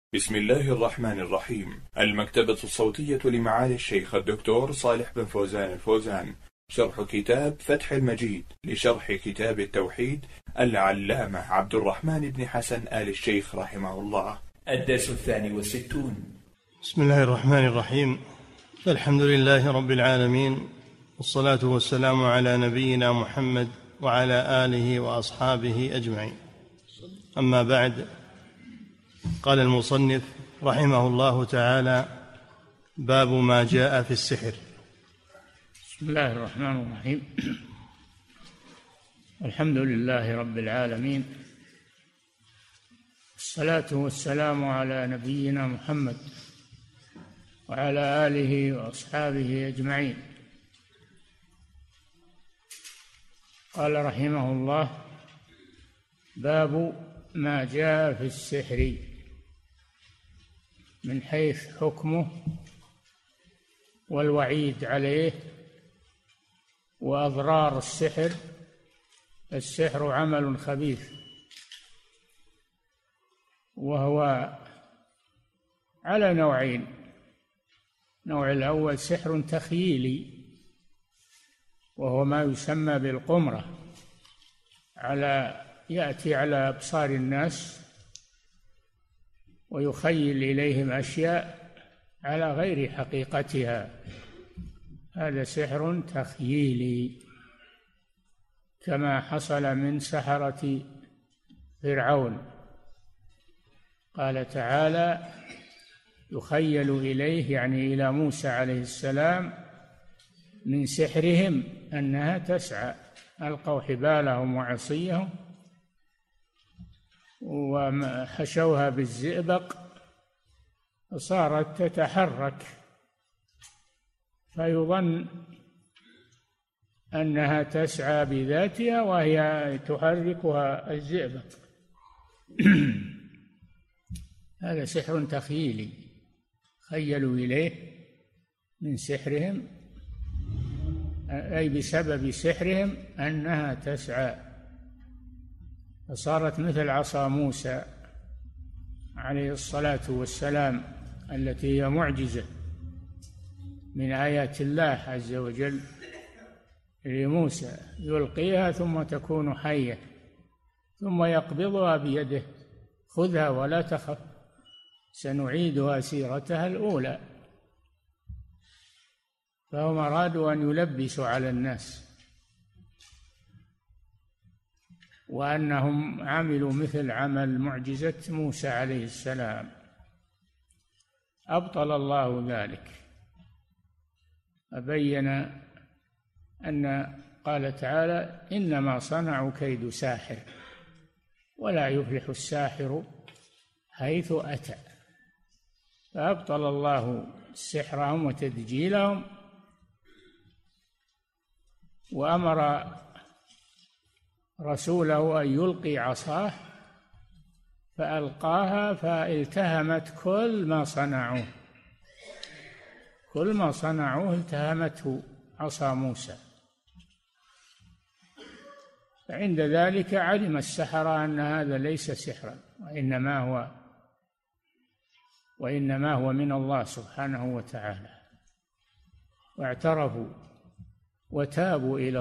بسم الله الرحمن الرحيم. المكتبة الصوتية لمعالي الشيخ الدكتور صالح بن فوزان الفوزان، شرح كتاب فتح المجيد لشرح كتاب التوحيد العلامة عبد الرحمن بن حسن آل الشيخ رحمه الله. الدرس 62. بسم الله الرحمن الرحيم. الحمد لله رب العالمين، والصلاة والسلام على نبينا محمد وعلى آله وأصحابه أجمعين. أما بعد، قال المصنف رحمه الله تعالى: باب ما جاء في السحر. بسم الله الرحمن الرحيم. الحمد لله رب العالمين، الصلاة والسلام على نبينا محمد وعلى آله وأصحابه أجمعين. قال رحمه الله: باب ما جاء في السحر، من حيث حكمه والوعيد عليه وأضرار السحر. السحر عمل خبيث، وهو على نوعين: النوع الأول سحر تخييلي، وهو ما يسمى بالقمرة، يأتي على أبصار الناس ويخيل إليهم أشياء على غير حقيقتها، هذا سحر تخييلي، كما حصل من سحرة فرعون. قال تعالى: يخيل إليه، يعني إلى موسى عليه السلام، من سحرهم أنها تسعى، ألقوا حبالهم وعصيهم وحشوها بالزئبق فصارت تتحرك، فيظن أنها تسعى بذاتها وهي تحركها الزئبق. هذا سحر تخييلي، خيلوا إليه من سحرهم، أي بسبب سحرهم أنها تسعى، فصارت مثل عصا موسى عليه الصلاة والسلام، التي هي معجزة من آيات الله عز وجل لموسى، يلقيها ثم تكون حية، ثم يقبضها بيده: خذها ولا تخف، سنعيدها سيرتها الأولى. فهم أرادوا أن يلبسوا على الناس وأنهم عملوا مثل عمل معجزة موسى عليه السلام. أبطل الله ذلك، أبين أن قال تعالى: إنما صنعوا كيد ساحر ولا يفلح الساحر حيث أتى. فأبطل الله سحرهم وتدجيلهم، وأمر رسوله أن يلقي عصاه، فألقاها فالتهمت كل ما صنعوه التهمته عصا موسى. فعند ذلك علم السحرة أن هذا ليس سحرا، وإنما هو من الله سبحانه وتعالى، واعترفوا وتابوا إلى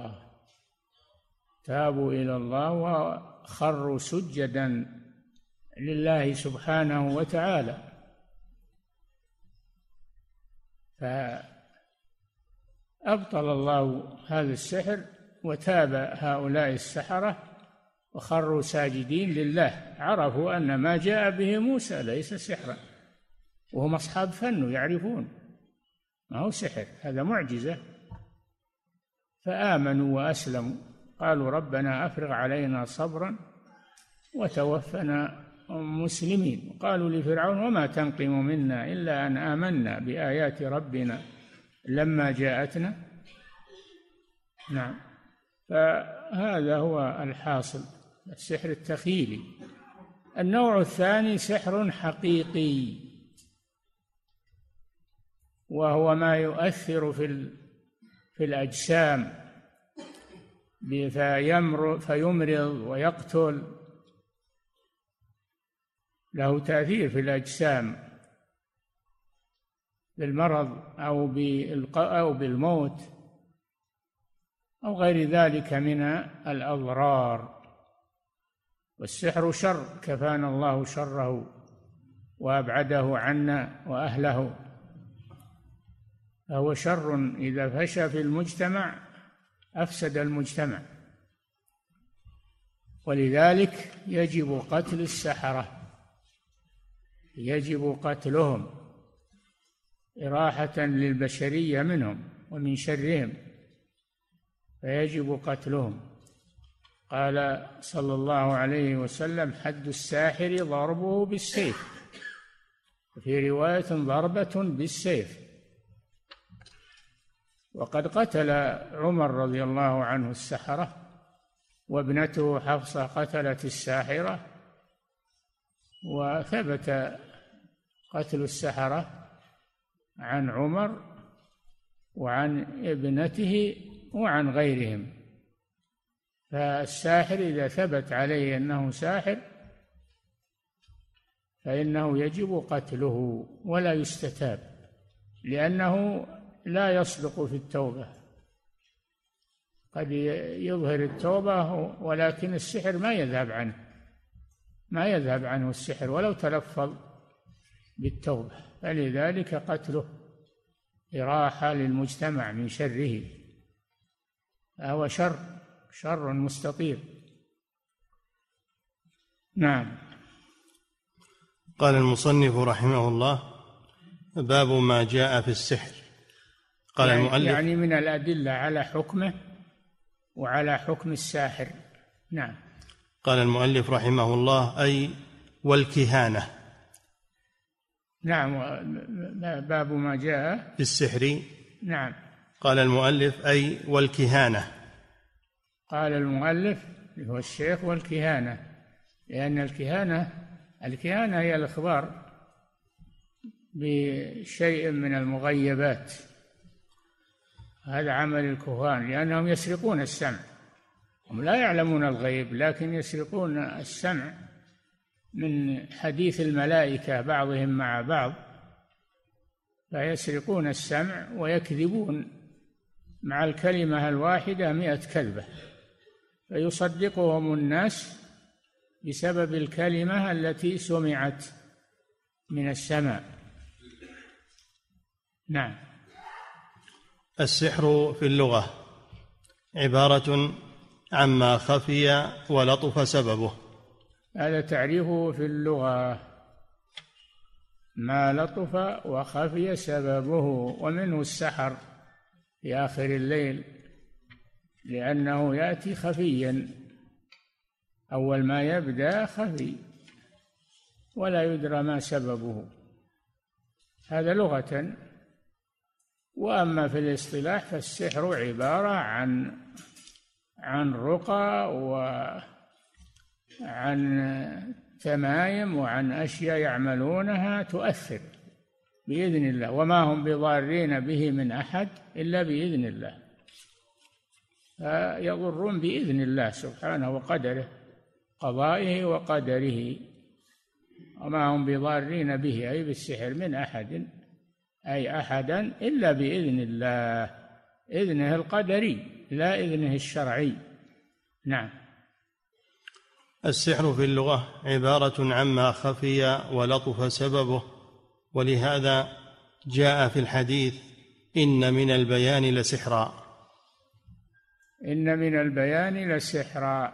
الله وخروا سجدا لله سبحانه وتعالى. فأبطل الله هذا السحر، وتاب هؤلاء السحرة وخروا ساجدين لله، عرفوا أن ما جاء به موسى ليس سحرا، وهم أصحاب فن يعرفون ما هو سحر، هذا معجزة. فآمنوا وأسلموا، قالوا: ربنا أفرغ علينا صبرا وتوفنا مسلمين. قالوا لفرعون: وما تنقم منا إلا أن آمنا بآيات ربنا لما جاءتنا. نعم، فهذا هو الحاصل، السحر التخيلي. النوع الثاني سحر حقيقي، وهو ما يؤثر في الأجسام، فيمرض ويقتل له تأثير في الأجسام بالمرض أو بالموت أو غير ذلك من الأضرار. والسحر شر كفانا الله شره وأبعده عنا وأهله، فهو شر إذا فشى في المجتمع أفسد المجتمع، ولذلك يجب قتل السحرة، يجب قتلهم إراحة للبشرية منهم ومن شرهم، فيجب قتلهم. قال صلى الله عليه وسلم: حد الساحر ضربه بالسيف، وفي رواية ضربة بالسيف. وقد قتل عمر رضي الله عنه السحرة، وابنته حفصة قتلت الساحرة، وثبت قتل السحرة عن عمر وعن ابنته وعن غيرهم. فالساحر إذا ثبت عليه أنه ساحر فإنه يجب قتله ولا يستتاب، لأنه لا يصدق في التوبة. قد يظهر التوبة ولكن السحر ما يذهب عنه السحر ولو تلفظ بالتوبة، فلذلك قتله إراحة للمجتمع من شره، فهو شر مستطير. نعم. قال المصنف رحمه الله: باب ما جاء في السحر. قال المؤلف يعني من الأدلة على حكمه وعلى حكم الساحر. نعم. قال المؤلف رحمه الله: أي والكهانة. نعم، باب ما جاء في السحر. نعم. قال المؤلف: أي والكهانة. قال المؤلف هو الشيخ والكهانة، لأن الكهانة هي الإخبار بشيء من المغيبات، هذا عمل الكهان، لأنهم يسرقون السمع، هم لا يعلمون الغيب لكن يسرقون السمع من حديث الملائكة بعضهم مع بعض، فيسرقون السمع ويكذبون مع الكلمة الواحدة 100 كذبة، فيصدقهم الناس بسبب الكلمة التي سمعت من السماء. نعم. السحر في اللغة عبارة عما خفي ولطف سببه. هذا تعريفه في اللغة: ما لطف وخفي سببه، ومنه السحر في آخر الليل، لأنه يأتي خفيا، أول ما يبدأ خفي ولا يدرى ما سببه، هذا لغة. وأما في الاصطلاح فالسحر عبارة عن رقى وعن تمايم وعن أشياء يعملونها تؤثر بإذن الله، وما هم بضارين به من أحد إلا بإذن الله، فيضرون بإذن الله سبحانه وقدره، قضائه وقدره، وما هم بضارين به أي بالسحر من أحد أي أحدا إلا بإذن الله، إذنه القدري لا إذنه الشرعي. نعم. السحر في اللغة عبارة عما خفي ولطف سببه، ولهذا جاء في الحديث: إن من البيان لسحرا. إن من البيان لسحرا.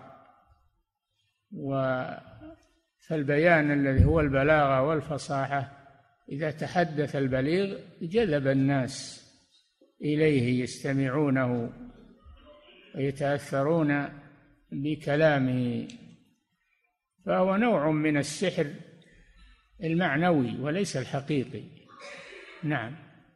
فالبيان الذي هو البلاغة والفصاحة، إذا تحدث البليغ جذب الناس إليه يستمعونه ويتأثرون بكلامه، فهو نوع من السحر المعنوي وليس الحقيقي. نعم.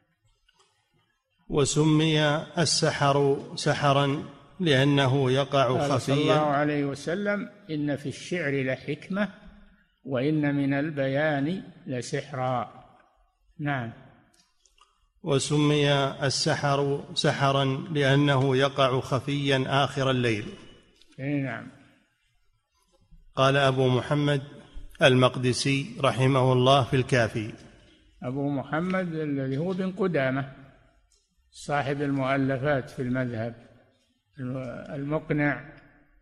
وسمي السحر سحرا لأنه يقع خفيا. صلى الله عليه وسلم: إن في الشعر لحكمة وإن من البيان لسحرا. نعم. وسمي السحر سحرا لأنه يقع خفيا آخر الليل. نعم. قال أبو محمد: المقدسي رحمه الله في الكافي. أبو محمد الذي هو بن قدامة صاحب المؤلفات في المذهب، المقنع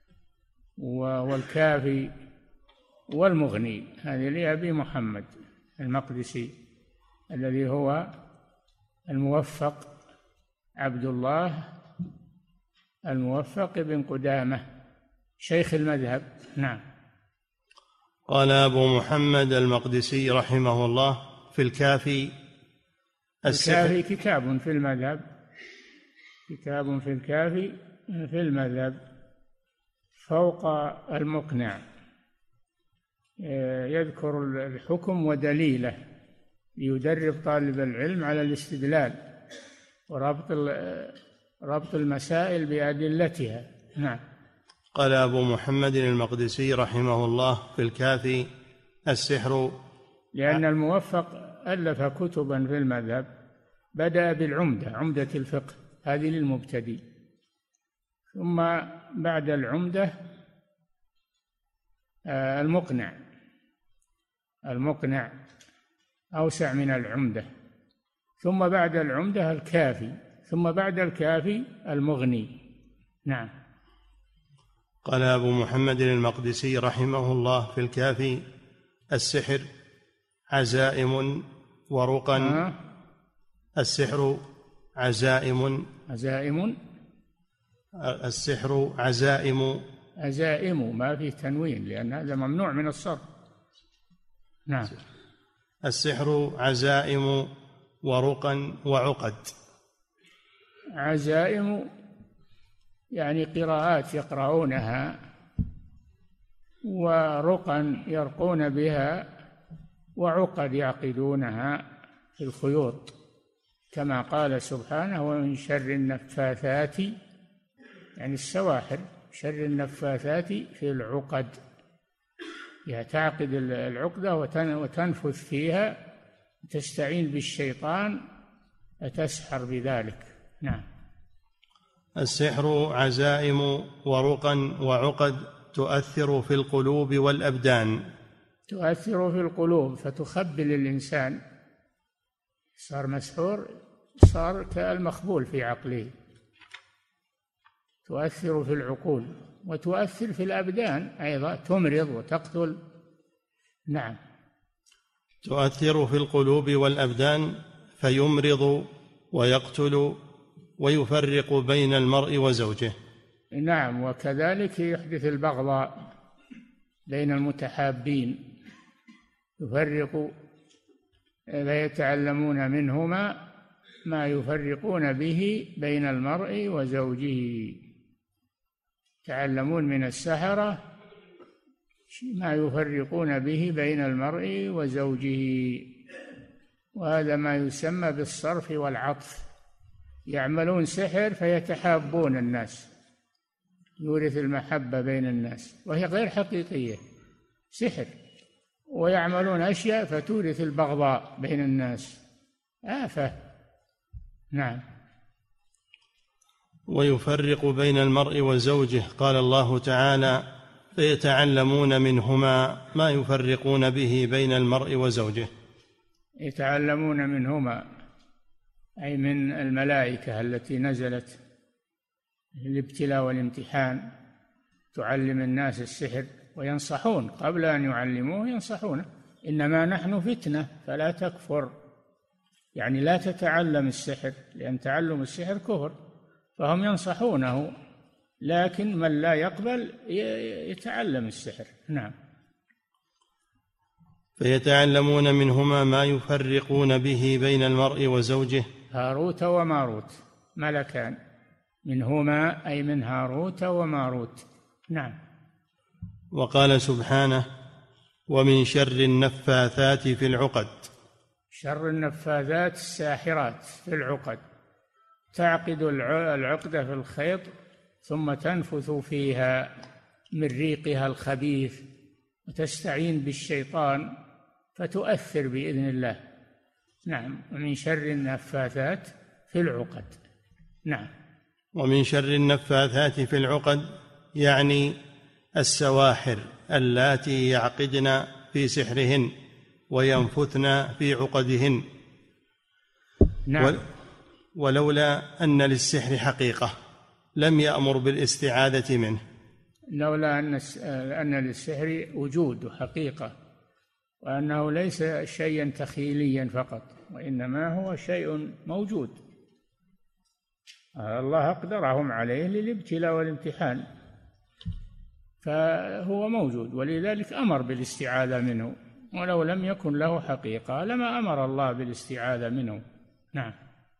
والكافي والمغني، هذه لأبي محمد المقدسي الذي هو الموفق عبد الله الموفق بن قدامة شيخ المذهب. نعم. قال أبو محمد المقدسي رحمه الله في الكافي: الكافي كتاب في المذهب، كتاب في الكافي في المذهب فوق المقنع، يذكر الحكم ودليله ليدرب طالب العلم على الاستدلال وربط المسائل بأدلتها. نعم. قال أبو محمد المقدسي رحمه الله في الكافي: السحر. لأن الموفق ألف كتبا في المذهب، بدأ بالعمدة، عمدة الفقه، هذه للمبتدئ، ثم بعد العمدة المقنع أوسع من العمدة، ثم بعد العمدة الكافي، ثم بعد الكافي المغني. نعم. قال أبو محمد المقدسي رحمه الله في الكافي: السحر عزائم ورقا. السحر عزائم. السحر عزائم ما فيه تنوين لأن هذا ممنوع من الصرف. نعم. السحر عزائم ورقا وعقد. عزائم يعني قراءات يقرؤونها، ورقا يرقون بها، وعقد يعقدونها في الخيوط، كما قال سبحانه: ومن شر النفاثات، يعني السواحر، شر النفاثات في العقد، تعقد العقدة وتنفث فيها، تستعين بالشيطان فتسحر بذلك. نعم. السحر عزائم ورقا وعقد تؤثر في القلوب والأبدان. تؤثر في القلوب فتخبل الإنسان، صار مسحور، صار كالمخبول في عقله. تؤثر في العقول وتؤثر في الأبدان أيضا، تمرض وتقتل. نعم. تؤثر في القلوب والأبدان فيمرض ويقتل ويفرق بين المرء وزوجه. نعم. وكذلك يحدث البغضاء بين المتحابين، يفرق، فيتعلمون منهما ما يفرقون به بين المرء وزوجه. يتعلمون من السحرة ما يفرقون به بين المرء وزوجه، وهذا ما يسمى بالصرف والعطف. يعملون سحر فيتحابون الناس، يورث المحبة بين الناس، وهي غير حقيقية، سحر. ويعملون أشياء فتورث البغضاء بين الناس، آفة. نعم. ويفرق بين المرء وزوجه. قال الله تعالى: فيتعلمون منهما ما يفرقون به بين المرء وزوجه. يتعلمون منهما أي من الملائكة التي نزلت الابتلاء والامتحان، تعلم الناس السحر، وينصحون قبل أن يعلموه، ينصحونه: إنما نحن فتنة فلا تكفر، يعني لا تتعلم السحر، لأن تعلم السحر كفر، فهم ينصحونه، لكن من لا يقبل يتعلم السحر. نعم. فيتعلمون منهما ما يفرقون به بين المرء وزوجه. هاروت وماروت، ملكان، منهما أي من هاروت وماروت. نعم. وقال سبحانه: ومن شر النفاثات في العقد. شر النفاثات الساحرات في العقد، تعقد العقدة في الخيط ثم تنفث فيها من ريقها الخبيث، وتستعين بالشيطان فتؤثر بإذن الله. نعم. ومن شر النفاثات في العقد. نعم. ومن شر النفاثات في العقد يعني السواحر اللاتي يعقدن في سحرهن وينفثن في عقدهن. نعم. ولولا أن للسحر حقيقة لم يأمر بالاستعاذة منه. لولا أن للسحر وجود وحقيقة، وأنه ليس شيئا تخيليا فقط، وإنما هو شيء موجود الله أقدرهم عليه للابتلاء والامتحان، فهو موجود، ولذلك أمر بالاستعاذة منه، ولو لم يكن له حقيقة لما أمر الله بالاستعاذة منه. نعم.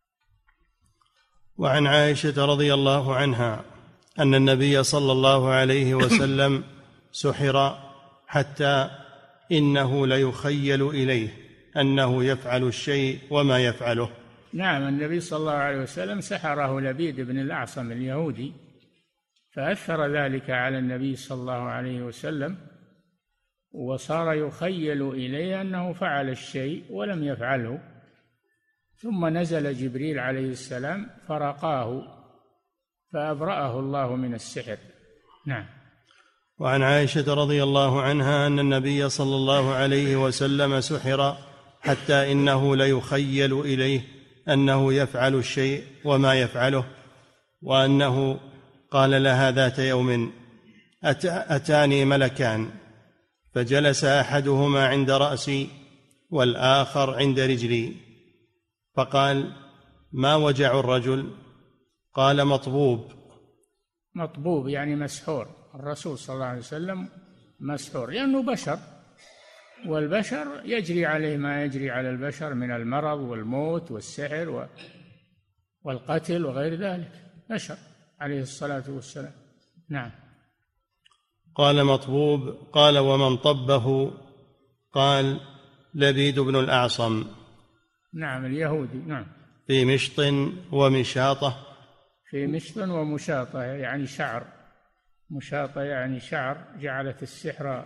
وعن عائشة رضي الله عنها أن النبي صلى الله عليه وسلم سحر حتى إنه ليخيل إليه أنه يفعل الشيء وما يفعله. نعم، النبي صلى الله عليه وسلم سحره لبيد بن الأعصم اليهودي، فأثر ذلك على النبي صلى الله عليه وسلم، وصار يخيل إليه أنه فعل الشيء ولم يفعله، ثم نزل جبريل عليه السلام فرقاه فأبرأه الله من السحر. نعم. وعن عائشة رضي الله عنها أن النبي صلى الله عليه وسلم سحر حتى إنه ليخيل إليه أنه يفعل الشيء وما يفعله، وأنه قال لها ذات يوم: أتاني ملكان فجلس أحدهما عند رأسي والآخر عند رجلي، فقال: ما وجع الرجل؟ قال: مطبوب. مطبوب يعني مسحور. الرسول صلى الله عليه وسلم مسحور لأنه بشر، والبشر يجري عليه ما يجري على البشر من المرض والموت والسحر والقتل وغير ذلك، بشر عليه الصلاة والسلام. نعم. قال: مطبوب. قال: ومن طبه؟ قال: لبيد بن الأعصم. نعم، اليهودي. نعم. في مشط ومشاطة. في مشط ومشاطة يعني شعر، مشاطة يعني شعر، جعلت السحر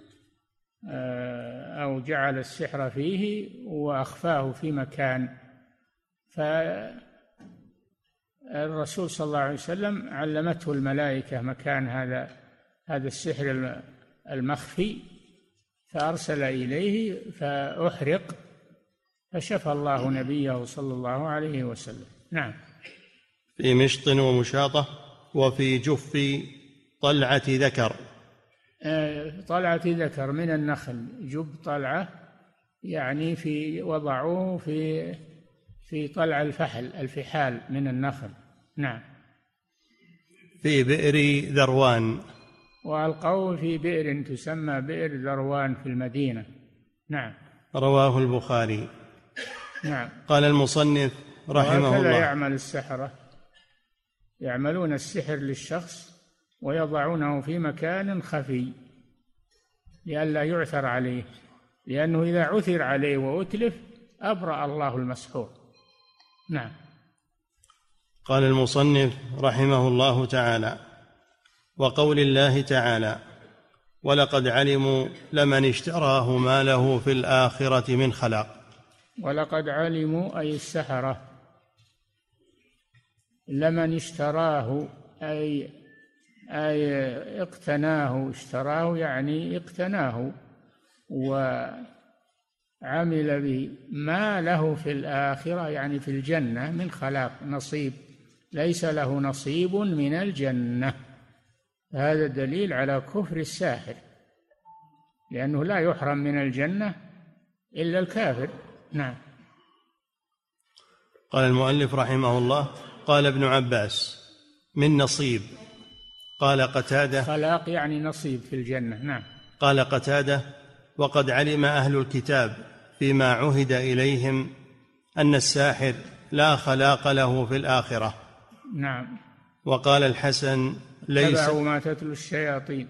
أو جعل السحر فيه وأخفاه في مكان، فالرسول صلى الله عليه وسلم علمته الملائكة مكان هذا السحر المخفي، فأرسل إليه فأحرق، فشفى الله نبيه صلى الله عليه وسلم. نعم. في مشط ومشاطة. وفي جف طلعة ذكر. طلعة ذكر من النخل، جب طلعة يعني وضعوه في طلع الفحال من النخل. نعم. في بئر ذروان. وألقوه في بئر تسمى بئر ذروان في المدينة. نعم. رواه البخاري. نعم. قال المصنف رحمه الله: يعمل السحرة، يعملون السحر للشخص ويضعونه في مكان خفي لئلا يعثر عليه، لأنه إذا عثر عليه وأتلف أبرأ الله المسحور. نعم. قال المصنف رحمه الله تعالى: وقول الله تعالى: ولقد علموا لمن اشتراه ما له في الآخرة من خلاق. ولقد علموا أي السحرة، لمن اشتراه أي اقتناه، اشتراه يعني اقتناه وعمل به، ما له في الآخرة يعني في الجنة من خلاق، نصيب، ليس له نصيب من الجنة. هذا دليل على كفر الساحر، لأنه لا يحرم من الجنة إلا الكافر. نعم. قال المؤلف رحمه الله: قال ابن عباس: من نصيب. قال قتادة: خلاق يعني نصيب في الجنة. نعم. قال قتادة: وقد علم أهل الكتاب فيما عهد إليهم أن الساحر لا خلاق له في الآخرة. نعم. وقال الحسن: ليس تبعوا ما تتلو الشياطين،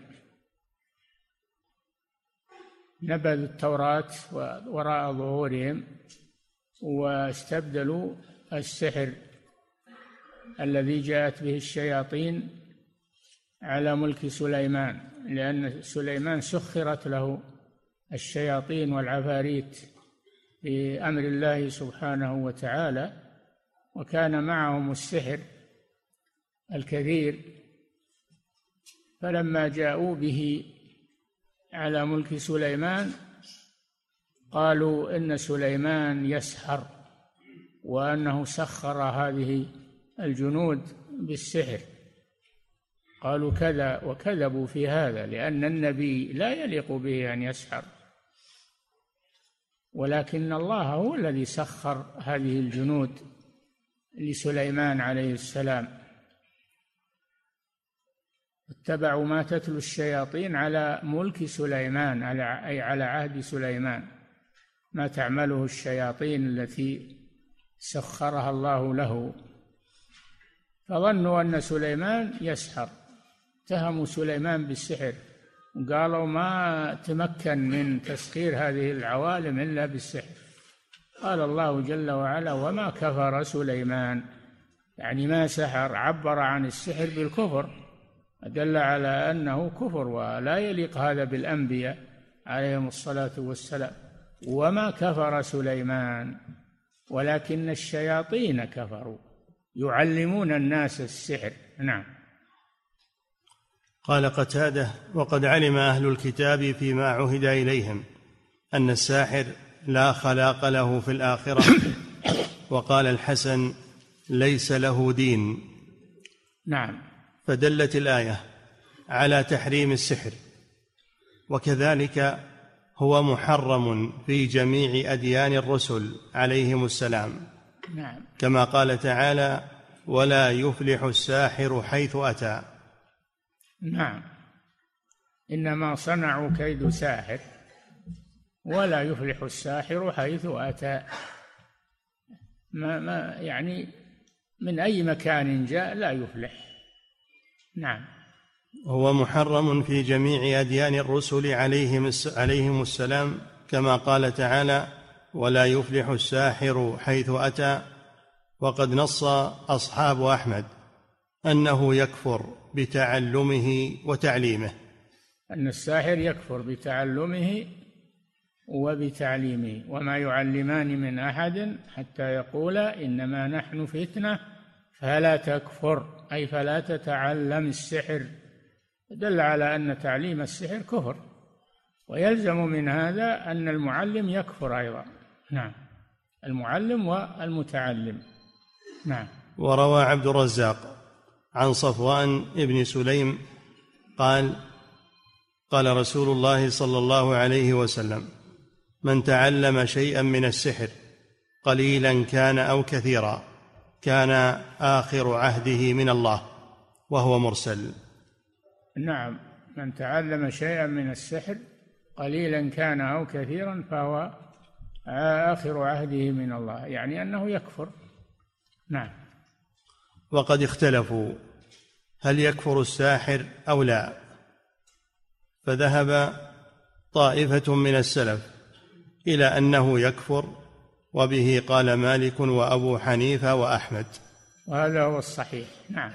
نبذوا التوراة وراء ظهورهم واستبدلوا السحر الذي جاءت به الشياطين على ملك سليمان، لأن سليمان سخرت له الشياطين والعفاريت بأمر الله سبحانه وتعالى، وكان معهم السحر الكثير، فلما جاءوا به على ملك سليمان قالوا إن سليمان يسحر وأنه سخر هذه الجنود بالسحر، قالوا كذا وكذبوا في هذا، لأن النبي لا يليق به أن يسحر، ولكن الله هو الذي سخر هذه الجنود لسليمان عليه السلام. اتبعوا ما تتلو الشياطين على ملك سليمان، أي على عهد سليمان، ما تعمله الشياطين التي سخرها الله له، فظنوا أن سليمان يسحر، اتهموا سليمان بالسحر وقالوا ما تمكن من تسخير هذه العوالم إلا بالسحر. قال الله جل وعلا: وما كفر سليمان، يعني ما سحر، عبر عن السحر بالكفر، دل على أنه كفر ولا يليق هذا بالأنبياء عليهم الصلاة والسلام. وما كفر سليمان ولكن الشياطين كفروا يعلمون الناس السحر. نعم. قال قتادة: وقد علم أهل الكتاب فيما عهد إليهم أن الساحر لا خلاق له في الآخرة. وقال الحسن: ليس له دين. نعم. فدلت الآية على تحريم السحر، وكذلك هو محرم في جميع أديان الرسل عليهم السلام. نعم. كما قال تعالى: ولا يفلح الساحر حيث أتى. نعم. إنما صنعوا كيد ساحر ولا يفلح الساحر حيث أتى. ما يعني من أي مكان جاء لا يفلح. نعم. هو محرم في جميع أديان الرسل عليهم السلام، كما قال تعالى: ولا يفلح الساحر حيث أتى. وقد نص أصحاب أحمد أنه يكفر بتعلمه وتعليمه، أن الساحر يكفر بتعلمه وبتعليمه. وما يعلمان من أحد حتى يقولا إنما نحن فتنة فلا تكفر، أي فلا تتعلم السحر، دل على أن تعليم السحر كفر، ويلزم من هذا أن المعلم يكفر أيضا. نعم، المعلم والمتعلم. نعم. وروى عبد الرزاق عن صفوان بن سليم قال: قال رسول الله صلى الله عليه وسلم: من تعلم شيئا من السحر قليلا كان أو كثيرا كان آخر عهده من الله، وهو مرسل. نعم، من تعلم شيئا من السحر قليلا كان أو كثيرا فهو آخر عهده من الله، يعني أنه يكفر. نعم. وقد اختلفوا هل يكفر الساحر أو لا، فذهب طائفة من السلف إلى أنه يكفر، وبه قال مالك وأبو حنيفة وأحمد، وهذا هو الصحيح. نعم.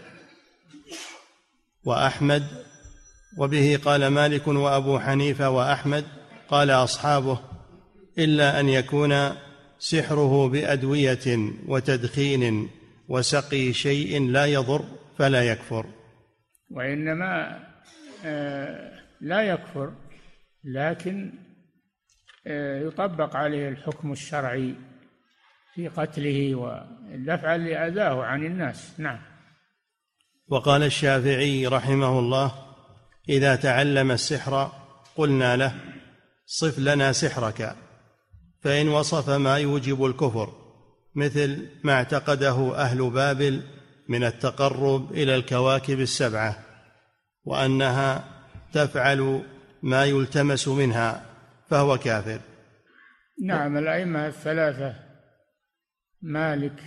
وأحمد، وبه قال مالك وأبو حنيفة وأحمد. قال أصحابه: إلا أن يكون سحره بأدوية وتدخين وسقي شيء لا يضر فلا يكفر. وإنما لا يكفر، لكن يطبق عليه الحكم الشرعي في قتله ودفعا لأذاه عن الناس. نعم. وقال الشافعي رحمه الله: إذا تعلم السحر قلنا له: صف لنا سحرك، فإن وصف ما يوجب الكفر مثل ما اعتقده أهل بابل من التقرب إلى الكواكب السبعة وأنها تفعل ما يلتمس منها فهو كافر. نعم. الأئمة الثلاثة مالك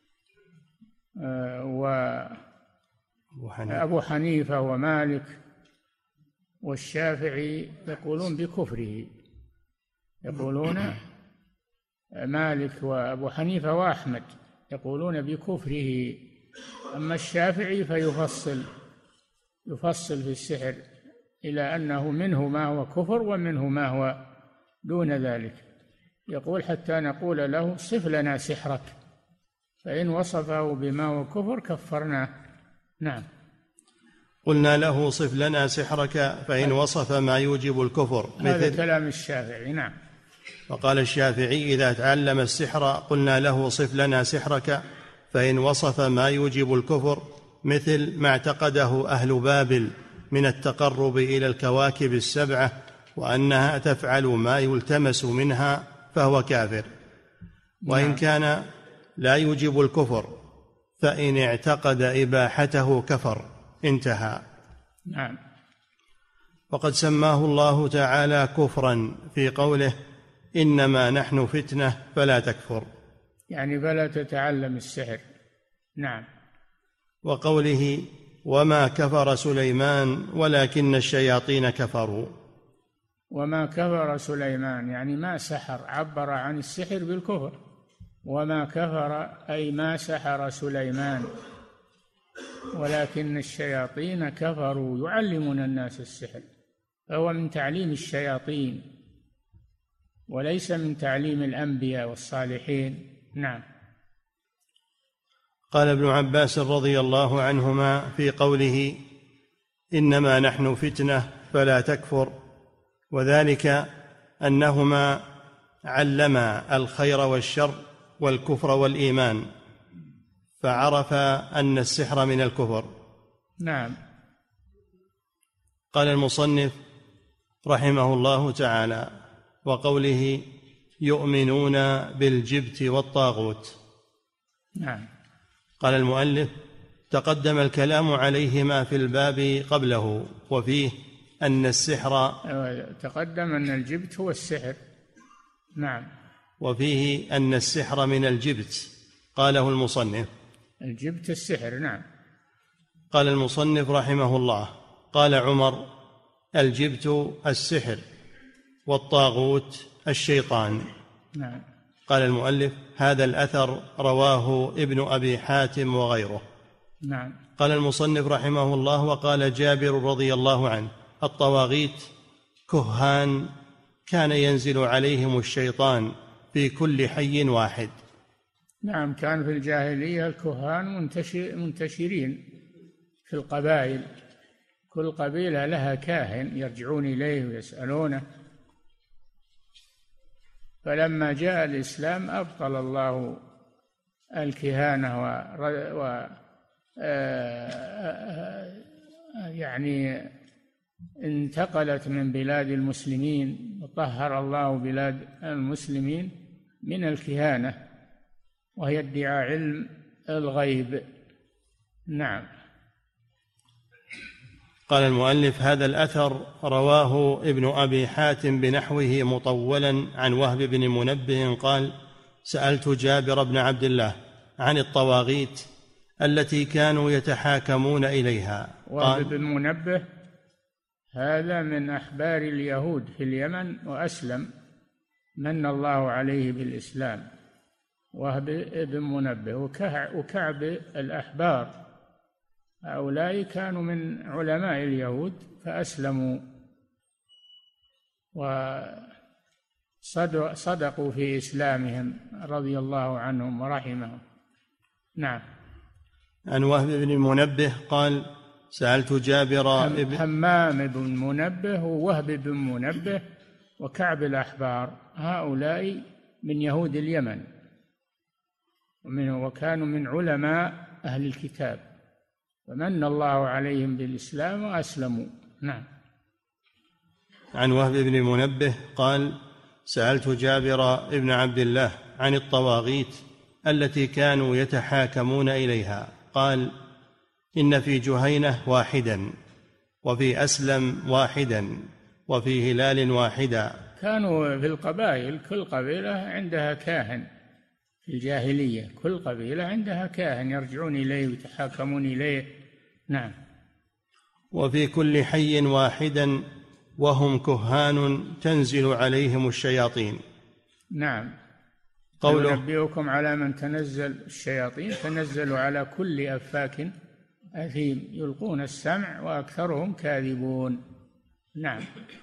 وأبو حنيفة ومالك والشافعي يقولون بكفره، يقولون مالك وأبو حنيفة وأحمد يقولون بكفره. أما الشافعي فيفصل في السحر إلى أنه منه ما هو كفر ومنه ما هو دون ذلك. يقول: حتى نقول له: صف لنا سحرك، فإن وصفه بما هو كفر كفرناه. نعم. قلنا له: صف لنا سحرك، فإن وصف ما يوجب الكفر هذا كلام الشافعي. نعم. وقال الشافعي: إذا تعلم السحر قلنا له صف لنا سحرك، فإن وصف ما يوجب الكفر مثل ما اعتقده أهل بابل من التقرب إلى الكواكب السبعة وأنها تفعل ما يلتمس منها فهو كافر. وإن كان لا يوجب الكفر فإن اعتقد إباحته كفر. انتهى. نعم. وقد سماه الله تعالى كفرا في قوله: إنما نحن فتنة فلا تكفر، يعني فلا تتعلم السحر. نعم. وقوله: وما كفر سليمان ولكن الشياطين كفروا. وما كفر سليمان يعني ما سحر، عبر عن السحر بالكفر. وما كفر أي ما سحر سليمان ولكن الشياطين كفروا يعلمون الناس السحر، فهو من تعليم الشياطين وليس من تعليم الأنبياء والصالحين. نعم. قال ابن عباس رضي الله عنهما في قوله: إنما نحن فتنة فلا تكفر، وذلك أنهما علما الخير والشر والكفر والإيمان، فعرف أن السحر من الكفر. نعم. قال المصنف رحمه الله تعالى: وقوله: يؤمنون بالجبت والطاغوت. نعم. قال المؤلف: تقدم الكلام عليهما في الباب قبله، وفيه أن السحر، تقدم أن الجبت هو السحر. نعم. وفيه أن السحر من الجبت. قاله المصنف: الجبت السحر. نعم. قال المصنف رحمه الله: قال عمر: الجبت السحر والطاغوت الشيطان. نعم. قال المؤلف: هذا الأثر رواه ابن أبي حاتم وغيره. نعم. قال المصنف رحمه الله: وقال جابر رضي الله عنه: الطواغيت كهان كان ينزل عليهم الشيطان في كل حي واحد. نعم. كان في الجاهلية الكهان منتشرين في القبائل، كل قبيلة لها كاهن يرجعون إليه ويسألونه، فلما جاء الإسلام أبطل الله الكهانة يعني انتقلت من بلاد المسلمين، وطهر الله بلاد المسلمين من الكهانة وهي ادعاء علم الغيب. نعم. قال المؤلف: هذا الأثر رواه ابن أبي حاتم بنحوه مطولا عن وهب بن منبه قال: سألت جابر بن عبد الله عن الطواغيت التي كانوا يتحاكمون إليها. وهب بن منبه هذا من أحبار اليهود في اليمن، وأسلم، من الله عليه بالإسلام. وهب بن منبه وكعب الأحبار، هؤلاء كانوا من علماء اليهود فأسلموا وصدقوا في إسلامهم رضي الله عنهم ورحمهم. نعم. عن وهب بن منبه قال: سألت جابر همام بن منبه ووهب بن منبه وكعب الأحبار، هؤلاء من يهود اليمن وكانوا من علماء أهل الكتاب، فمن الله عليهم بالإسلام وأسلموا. نعم. عن وهب بن منبه قال: سألت جابر بن عبد الله عن الطواغيت التي كانوا يتحاكمون إليها. قال: إن في جهينة واحدا، وفي أسلم واحدا، وفي هلال واحدا. كانوا في القبائل كل قبيلة عندها كاهن في الجاهلية، كل قبيلة عندها كاهن يرجعون إليه ويتحاكمون إليه. نعم. وفي كل حي واحدا وهم كهان تنزل عليهم الشياطين. نعم. قوله: أنبئكم على من تنزل الشياطين، تنزل على كل أفاك أثيم يلقون السمع وأكثرهم كاذبون. نعم.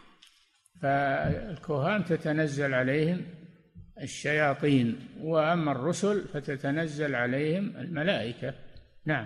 فالكهان تتنزل عليهم الشياطين، وأما الرسل فتتنزل عليهم الملائكة. نعم.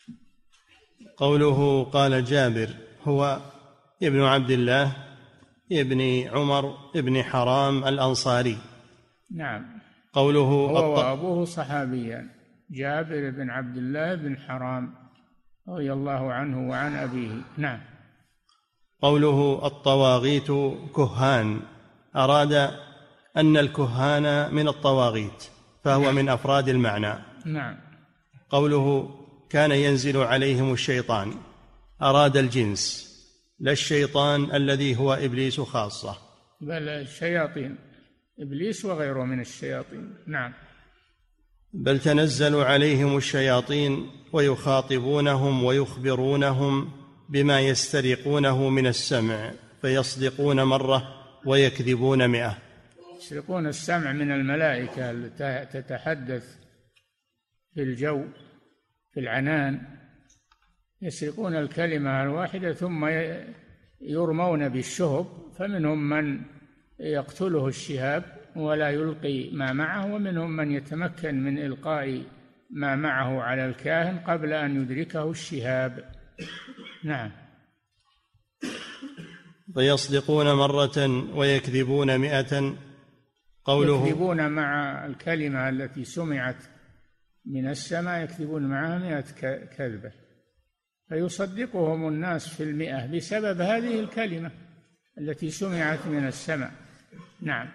قوله: قال جابر هو ابن عبد الله ابن عمر ابن حرام الأنصاري. نعم. قوله هو وأبوه صحابيان، جابر بن عبد الله بن حرام رضي الله عنه وعن أبيه. نعم. قوله الطواغيت كهان، أراد أن الكهان من الطواغيت، فهو من أفراد المعنى. نعم. قوله كان ينزل عليهم الشيطان، أراد الجنس لا الشيطان الذي هو إبليس خاصة، بل الشياطين، إبليس وغيره من الشياطين. نعم. بل تنزل عليهم الشياطين ويخاطبونهم ويخبرونهم بما يسترقونه من السمع، فيصدقون مرة ويكذبون 100. يسرقون السمع من الملائكة التي تتحدث في الجو في العنان، يسرقون الكلمة الواحدة ثم يرمون بالشهب، فمنهم من يقتله الشهاب ولا يلقي ما معه، ومنهم من يتمكن من إلقاء ما معه على الكاهن قبل أن يدركه الشهاب. نعم. فيصدقون مرة ويكذبون 100. قوله يكذبون مع الكلمة التي سمعت من السماء، يكذبون معها 100 كذبة، فيصدقهم الناس في 100 بسبب هذه الكلمة التي سمعت من السماء. نعم.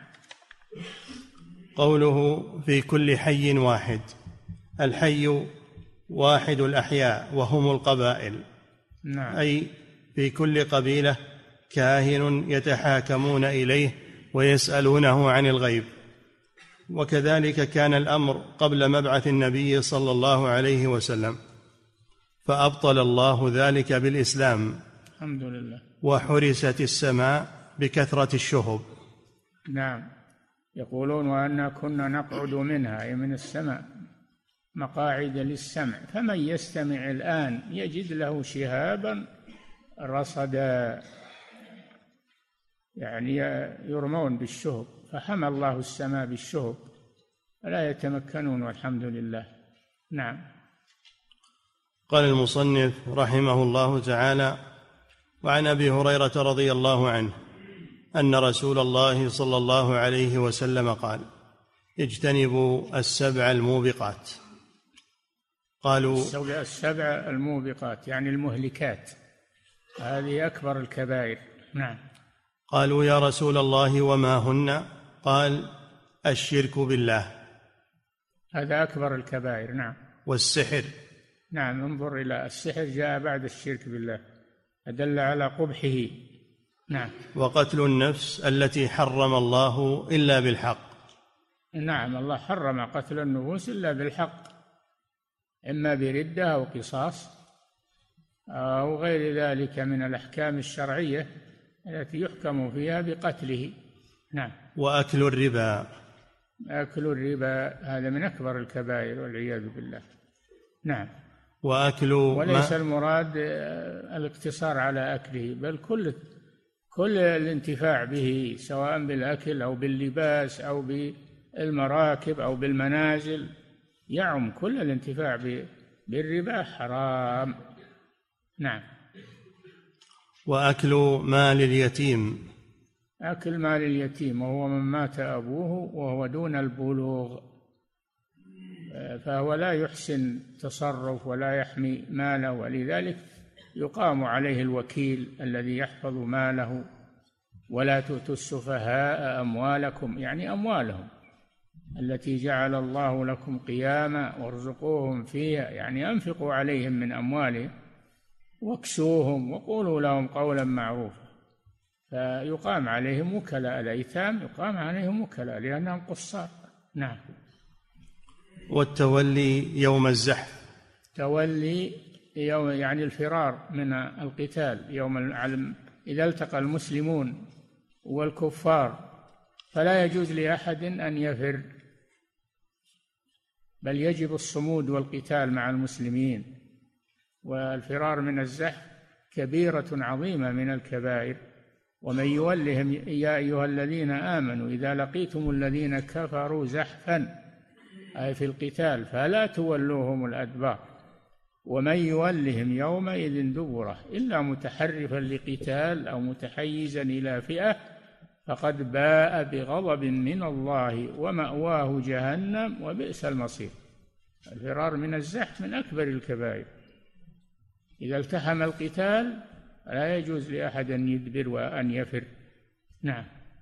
قوله في كل حي واحد، الحي واحد الأحياء وهم القبائل. نعم. أي في كل قبيلة كاهن يتحاكمون إليه ويسألونه عن الغيب. وكذلك كان الأمر قبل مبعث النبي صلى الله عليه وسلم، فأبطل الله ذلك بالإسلام. الحمد لله. وحرست السماء بكثرة الشهب. نعم. يقولون وأنا كنا نقعد منها، أي من السماء، مقاعد للسمع، فمن يستمع الآن يجد له شهابا رصدا، يعني يرمون بالشهب، فحمى الله السماء بالشهب فلا يتمكنون، والحمد لله. نعم. قال المصنف رحمه الله تعالى: وعن أبي هريرة رضي الله عنه أن رسول الله صلى الله عليه وسلم قال: اجتنبوا السبع الموبقات. قالوا: 7 الموبقات يعني المهلكات، هذه أكبر الكبائر. نعم. قالوا: يا رسول الله وما هن؟ قال: الشرك بالله، هذا أكبر الكبائر. نعم. والسحر. نعم. انظر إلى السحر، جاء بعد الشرك بالله، أدل على قبحه. نعم. وقتل النفس التي حرم الله إلا بالحق. نعم. الله حرم قتل النفوس إلا بالحق، إما بردة أو قصاص أو غير ذلك من الأحكام الشرعية التي يحكم فيها بقتله. نعم. وأكل الربا. أكل الربا هذا من أكبر الكبائر والعياذ بالله. نعم. وليس المراد الاقتصار على أكله، بل كل الانتفاع به، سواء بالأكل أو باللباس أو بالمراكب أو بالمنازل، يعم كل الانتفاع بالربا حرام. نعم. وأكل مال اليتيم. أكل مال اليتيم وهو من مات أبوه وهو دون البلوغ، فهو لا يحسن تصرف ولا يحمي ماله، ولذلك يقام عليه الوكيل الذي يحفظ ماله. ولا تؤتوا السفهاء أموالكم، يعني أموالهم التي جعل الله لكم قياما وارزقوهم فيها، يعني أنفقوا عليهم من أموالهم واكسوهم وقولوا لهم قولا معروفا. فيقام عليهم وكلاء، الأيتام يقام عليهم وكلاء لأنهم قصار. نعم. والتولي يوم الزحف. تولي يوم يعني الفرار من القتال، إذا التقى المسلمون والكفار فلا يجوز لأحد أن يفر، بل يجب الصمود والقتال مع المسلمين. والفرار من الزحف كبيرة عظيمة من الكبائر. ومن يولهم يا أيها الذين آمنوا إذا لقيتم الذين كفروا زحفا، أي في القتال، فلا تولوهم الأدبار ومن يولهم يومئذ دبره إلا متحرفا لقتال أو متحيزا إلى فئة فقد باء بغضب من الله ومأواه جهنم وبئس المصير. الفرار من الزحف من أكبر الكبائر. إذا التحم القتال لا يجوز لأحد أن يدبر وأن يفر. نعم.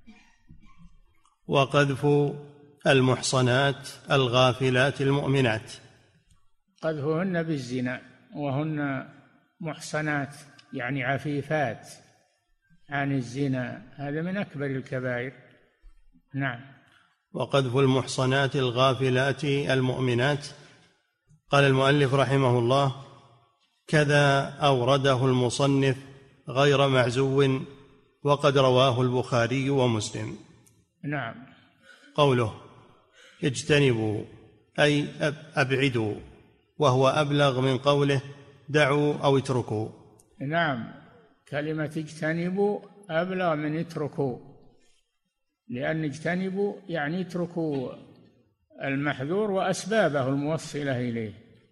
وقذف المحصنات الغافلات المؤمنات. قذفهن بالزنا وهن محصنات يعني عفيفات عن الزنا، هذا من أكبر الكبائر. نعم. وقذف المحصنات الغافلات المؤمنات. قال المؤلف رحمه الله: كذا أورده المصنف غير معزو وقد رواه البخاري ومسلم. نعم. قوله اجتنبوا أي أبعدوا، وهو أبلغ من قوله دعوا أو اتركوا. نعم، كلمة اجتنبوا أبلغ من اتركوا، لأن اجتنبوا يعني اتركوا المحذور وأسبابه الموصلة إليه،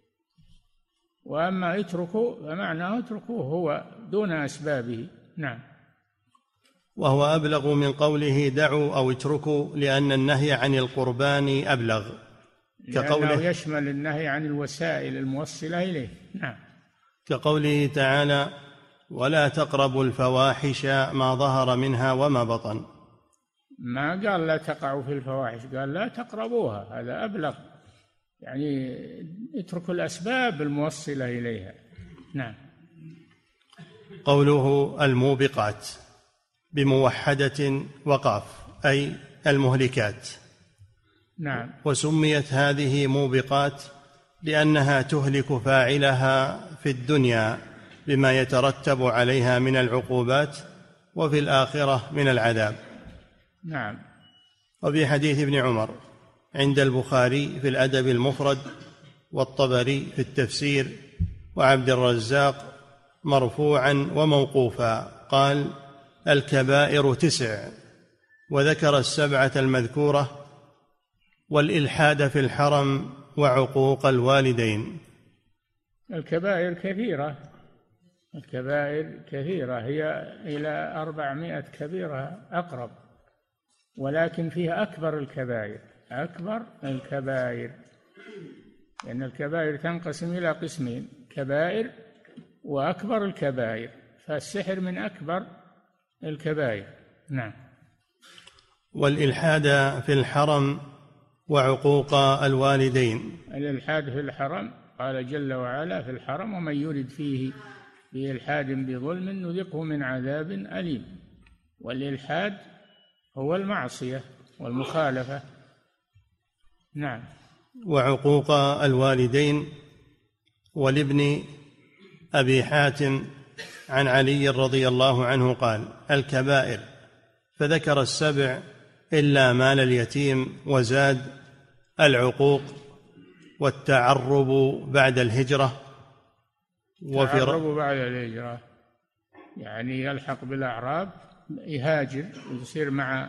وأما اتركوا فمعناه اتركوه هو دون أسبابه. نعم. وهو أبلغ من قوله دعوا أو اتركوا لأن النهي عن القربان أبلغ، كقوله يشمل النهي عن الوسائل الموصلة إليه. نعم. كقوله تعالى ولا تقربوا الفواحش ما ظهر منها وما بطن. ما قال لا تقعوا في الفواحش، قال لا تقربوها، هذا أبلغ، يعني اتركوا الأسباب الموصلة إليها. نعم. قوله الموبقات بموحدة وقاف أي المهلكات. نعم. وسميت هذه موبقات لأنها تهلك فاعلها في الدنيا بما يترتب عليها من العقوبات، وفي الآخرة من العذاب. نعم. وفي حديث ابن عمر عند البخاري في الأدب المفرد والطبري في التفسير وعبد الرزاق مرفوعا وموقوفا قال الكبائر 9، وذكر 7 المذكورة والإلحاد في الحرم وعقوق الوالدين. الكبائر كثيرة، الكبائر كثيرة، هي إلى 400 كبيرة أقرب، ولكن فيها أكبر الكبائر، أكبر الكبائر، لأن الكبائر تنقسم إلى قسمين: كبائر وأكبر الكبائر، فالسحر من أكبر الكبائر. نعم. والإلحاد في الحرم وعقوق الوالدين. الإلحاد في الحرم قال جل وعلا في الحرم ومن يرد فيه بإلحاد بظلم نذقه من عذاب أليم. والإلحاد هو المعصية والمخالفة. نعم. وعقوق الوالدين. ولابن أبي حاتم عن علي رضي الله عنه قال الكبائر، فذكر 7 إلا مال اليتيم، وزاد العقوق والتعرب بعد الهجرة. التعرب بعد الهجرة يعني يلحق بالأعراب، يهاجر ويصير مع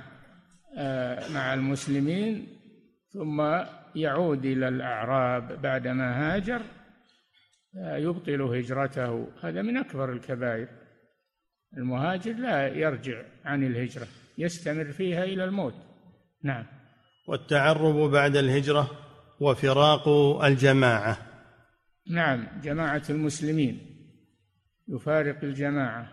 المسلمين ثم يعود إلى الأعراب بعدما هاجر يبطل هجرته، هذا من أكبر الكبائر. المهاجر لا يرجع عن الهجرة، يستمر فيها إلى الموت. نعم. والتعرب بعد الهجرة وفراق الجماعة. نعم، جماعة المسلمين، يفارق الجماعة،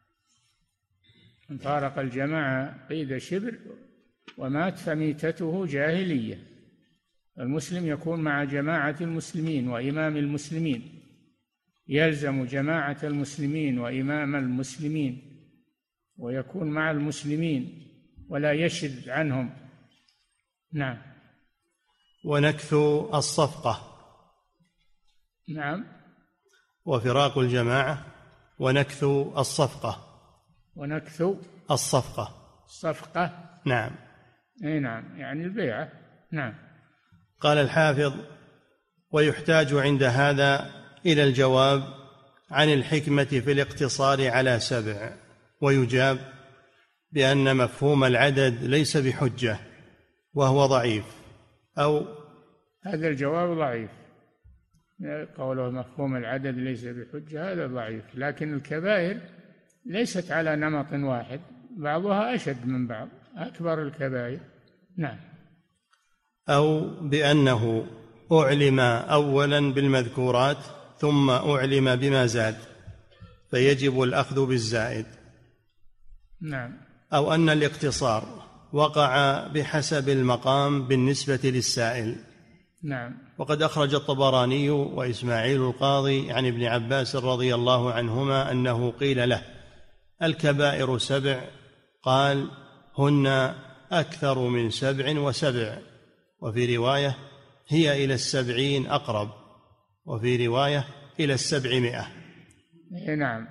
من فارق الجماعة قيد شبر ومات فميتته جاهلية. المسلم يكون مع جماعة المسلمين وإمام المسلمين، يلزم جماعة المسلمين وإمام المسلمين، ويكون مع المسلمين ولا يشذ عنهم. نعم. ونكث الصفقة. نعم. وفراق الجماعة ونكث الصفقة. ونكث الصفقة. نعم. أي نعم، يعني البيعة. نعم. قال الحافظ ويحتاج عند هذا إلى الجواب عن الحكمة في الاقتصار على 7، ويجاب بأن مفهوم العدد ليس بحجة وهو ضعيف، أو هذا الجواب ضعيف. قوله مفهوم العدد ليس بحجة هذا ضعيف، لكن الكبائر ليست على نمط واحد، بعضها أشد من بعض، أكبر الكبائر. نعم. أو بأنه أعلم أولا بالمذكورات ثم أعلم بما زاد فيجب الأخذ بالزائد. نعم. أو أن الاقتصار وقع بحسب المقام بالنسبة للسائل. نعم. وقد أخرج الطبراني وإسماعيل القاضي عن ابن عباس رضي الله عنهما أنه قيل له: الكبائر 7، قال: هن أكثر من 7 و7، وفي رواية: هي إلى 70 أقرب، وفي رواية: إلى 700. نعم.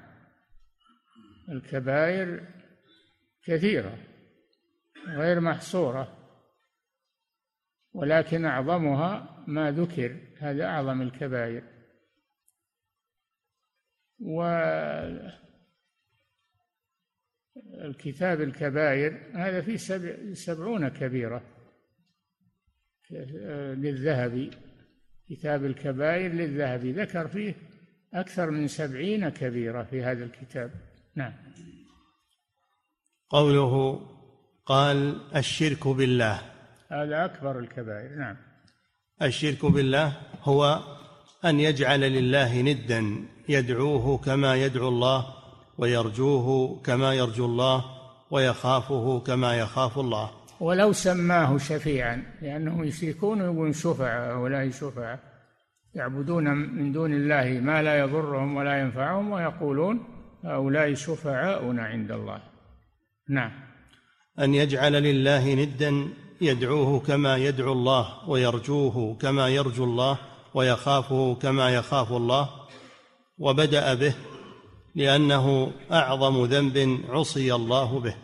الكبائر كثيرة غير محصورة، ولكن أعظمها ما ذكر، هذا أعظم الكبائر. والكتاب الكبائر هذا فيه 70 كبيرة للذهبي، كتاب الكبائر للذهبي ذكر فيه أكثر من 70 كبيرة في هذا الكتاب. نعم. قوله قال: الشرك بالله، هذا أكبر الكبائر. نعم. الشرك بالله هو أن يجعل لله ندا يدعوه كما يدعو الله، ويرجوه كما يرجو الله، ويخافه كما يخاف الله. ولو سماه شفيعا، لأنهم يشركون ويقولون شفعاء، هؤلاء شفعاء يعبدون من دون الله ما لا يضرهم ولا ينفعهم، ويقولون هؤلاء شفعاؤنا عند الله. نعم. أن يجعل لله ندا يدعوه كما يدعو الله، ويرجوه كما يرجو الله، ويخافه كما يخاف الله. وبدأ به لأنه أعظم ذنب عصي الله به.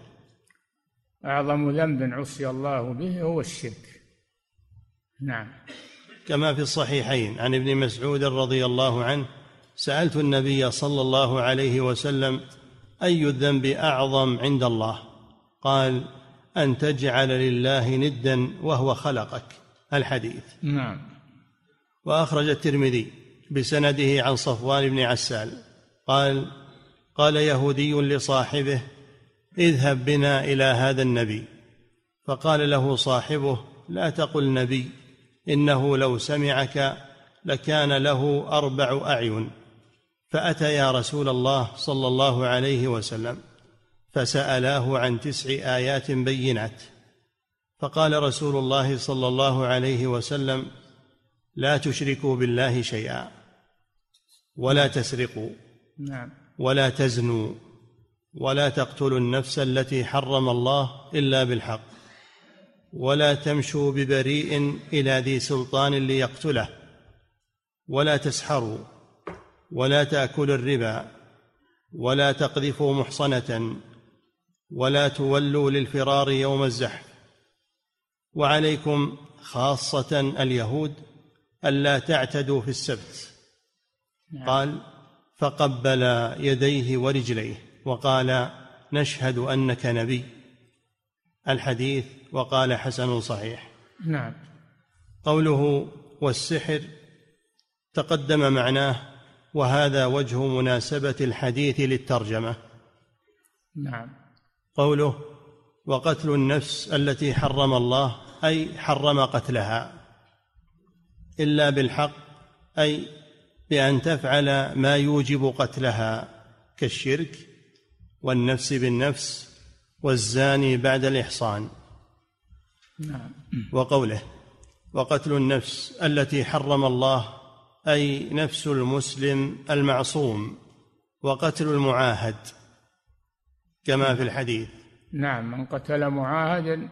أعظم ذنب عصي الله به هو الشرك. نعم. كما في الصحيحين عن ابن مسعود رضي الله عنه: سألت النبي صلى الله عليه وسلم: أي الذنب أعظم عند الله؟ قال: أن تجعل لله ندا وهو خلقك. الحديث. نعم. وأخرج الترمذي بسنده عن صفوان بن عسال قال: قال يهودي لصاحبه: اذهب بنا إلى هذا النبي. فقال له صاحبه: لا تقل نبي، إنه لو سمعك لكان له 4 أعين. فأتيا رسول الله صلى الله عليه وسلم فسألاه عن 9 آيات بينات. فقال رسول الله صلى الله عليه وسلم: لا تشركوا بالله شيئا، ولا تسرقوا، ولا تزنوا، ولا تقتلوا النفس التي حرم الله إلا بالحق، ولا تمشوا ببريء إلى ذي سلطان ليقتله، ولا تسحروا، ولا تأكلوا الربا، ولا تقذفوا محصنة، ولا تولوا للفرار يوم الزحف، وعليكم خاصة اليهود ألا تعتدوا في السبت. قال: فقبل يديه ورجليه وقال: نشهد أنك نبي. الحديث. وقال: حسن صحيح. نعم. قوله والسحر تقدم معناه، وهذا وجه مناسبة الحديث للترجمة. نعم. قوله وقتل النفس التي حرم الله، أي حرم قتلها إلا بالحق، أي بأن تفعل ما يوجب قتلها كالشرك والنفس بالنفس والزاني بعد الإحصان. نعم. وقوله وقتل النفس التي حرم الله، أي نفس المسلم المعصوم، وقتل المعاهد كما في الحديث. نعم. من قتل معاهدا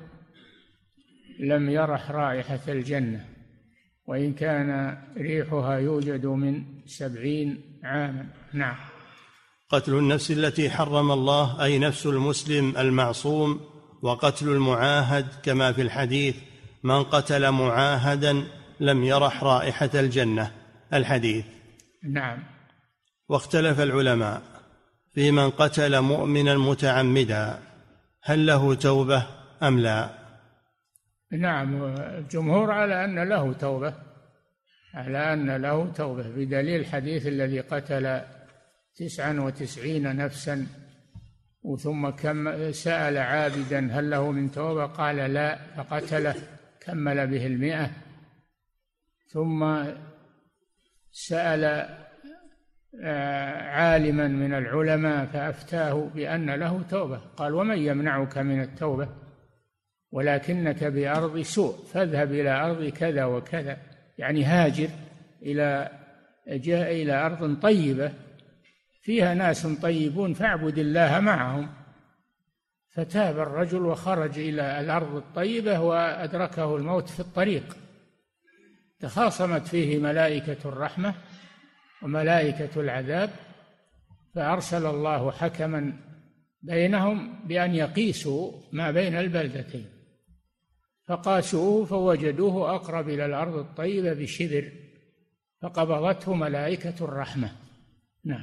لم يرح رائحة الجنة، وإن كان ريحها يوجد من 70 عاما. نعم. قتل النفس التي حرم الله، أي نفس المسلم المعصوم، وقتل المعاهد كما في الحديث: من قتل معاهدا لم يرح رائحة الجنة. الحديث. نعم. واختلف العلماء في من قتل مؤمنا متعمدا، هل له توبة أم لا؟ نعم. الجمهور على أن له توبة، على أن له توبة، بدليل الحديث الذي قتل 99 نفسا ثم سأل عابدا هل له من توبة قال لا، فقتله كمل به 100. ثم سأل عالما من العلماء فأفتاه بأن له توبة، قال ومن يمنعك من التوبة ولكنك بأرض سوء فاذهب إلى أرض كذا وكذا، يعني هاجر إلى أرض طيبة فيها ناس طيبون فاعبد الله معهم. فتاب الرجل وخرج إلى الأرض الطيبة وأدركه الموت في الطريق، تخاصمت فيه ملائكة الرحمة وملائكة العذاب، فأرسل الله حكما بينهم بأن يقيسوا ما بين البلدتين، فقاسوه فوجدوه أقرب إلى الأرض الطيبة بشبر، فقبضته ملائكة الرحمة. نعم.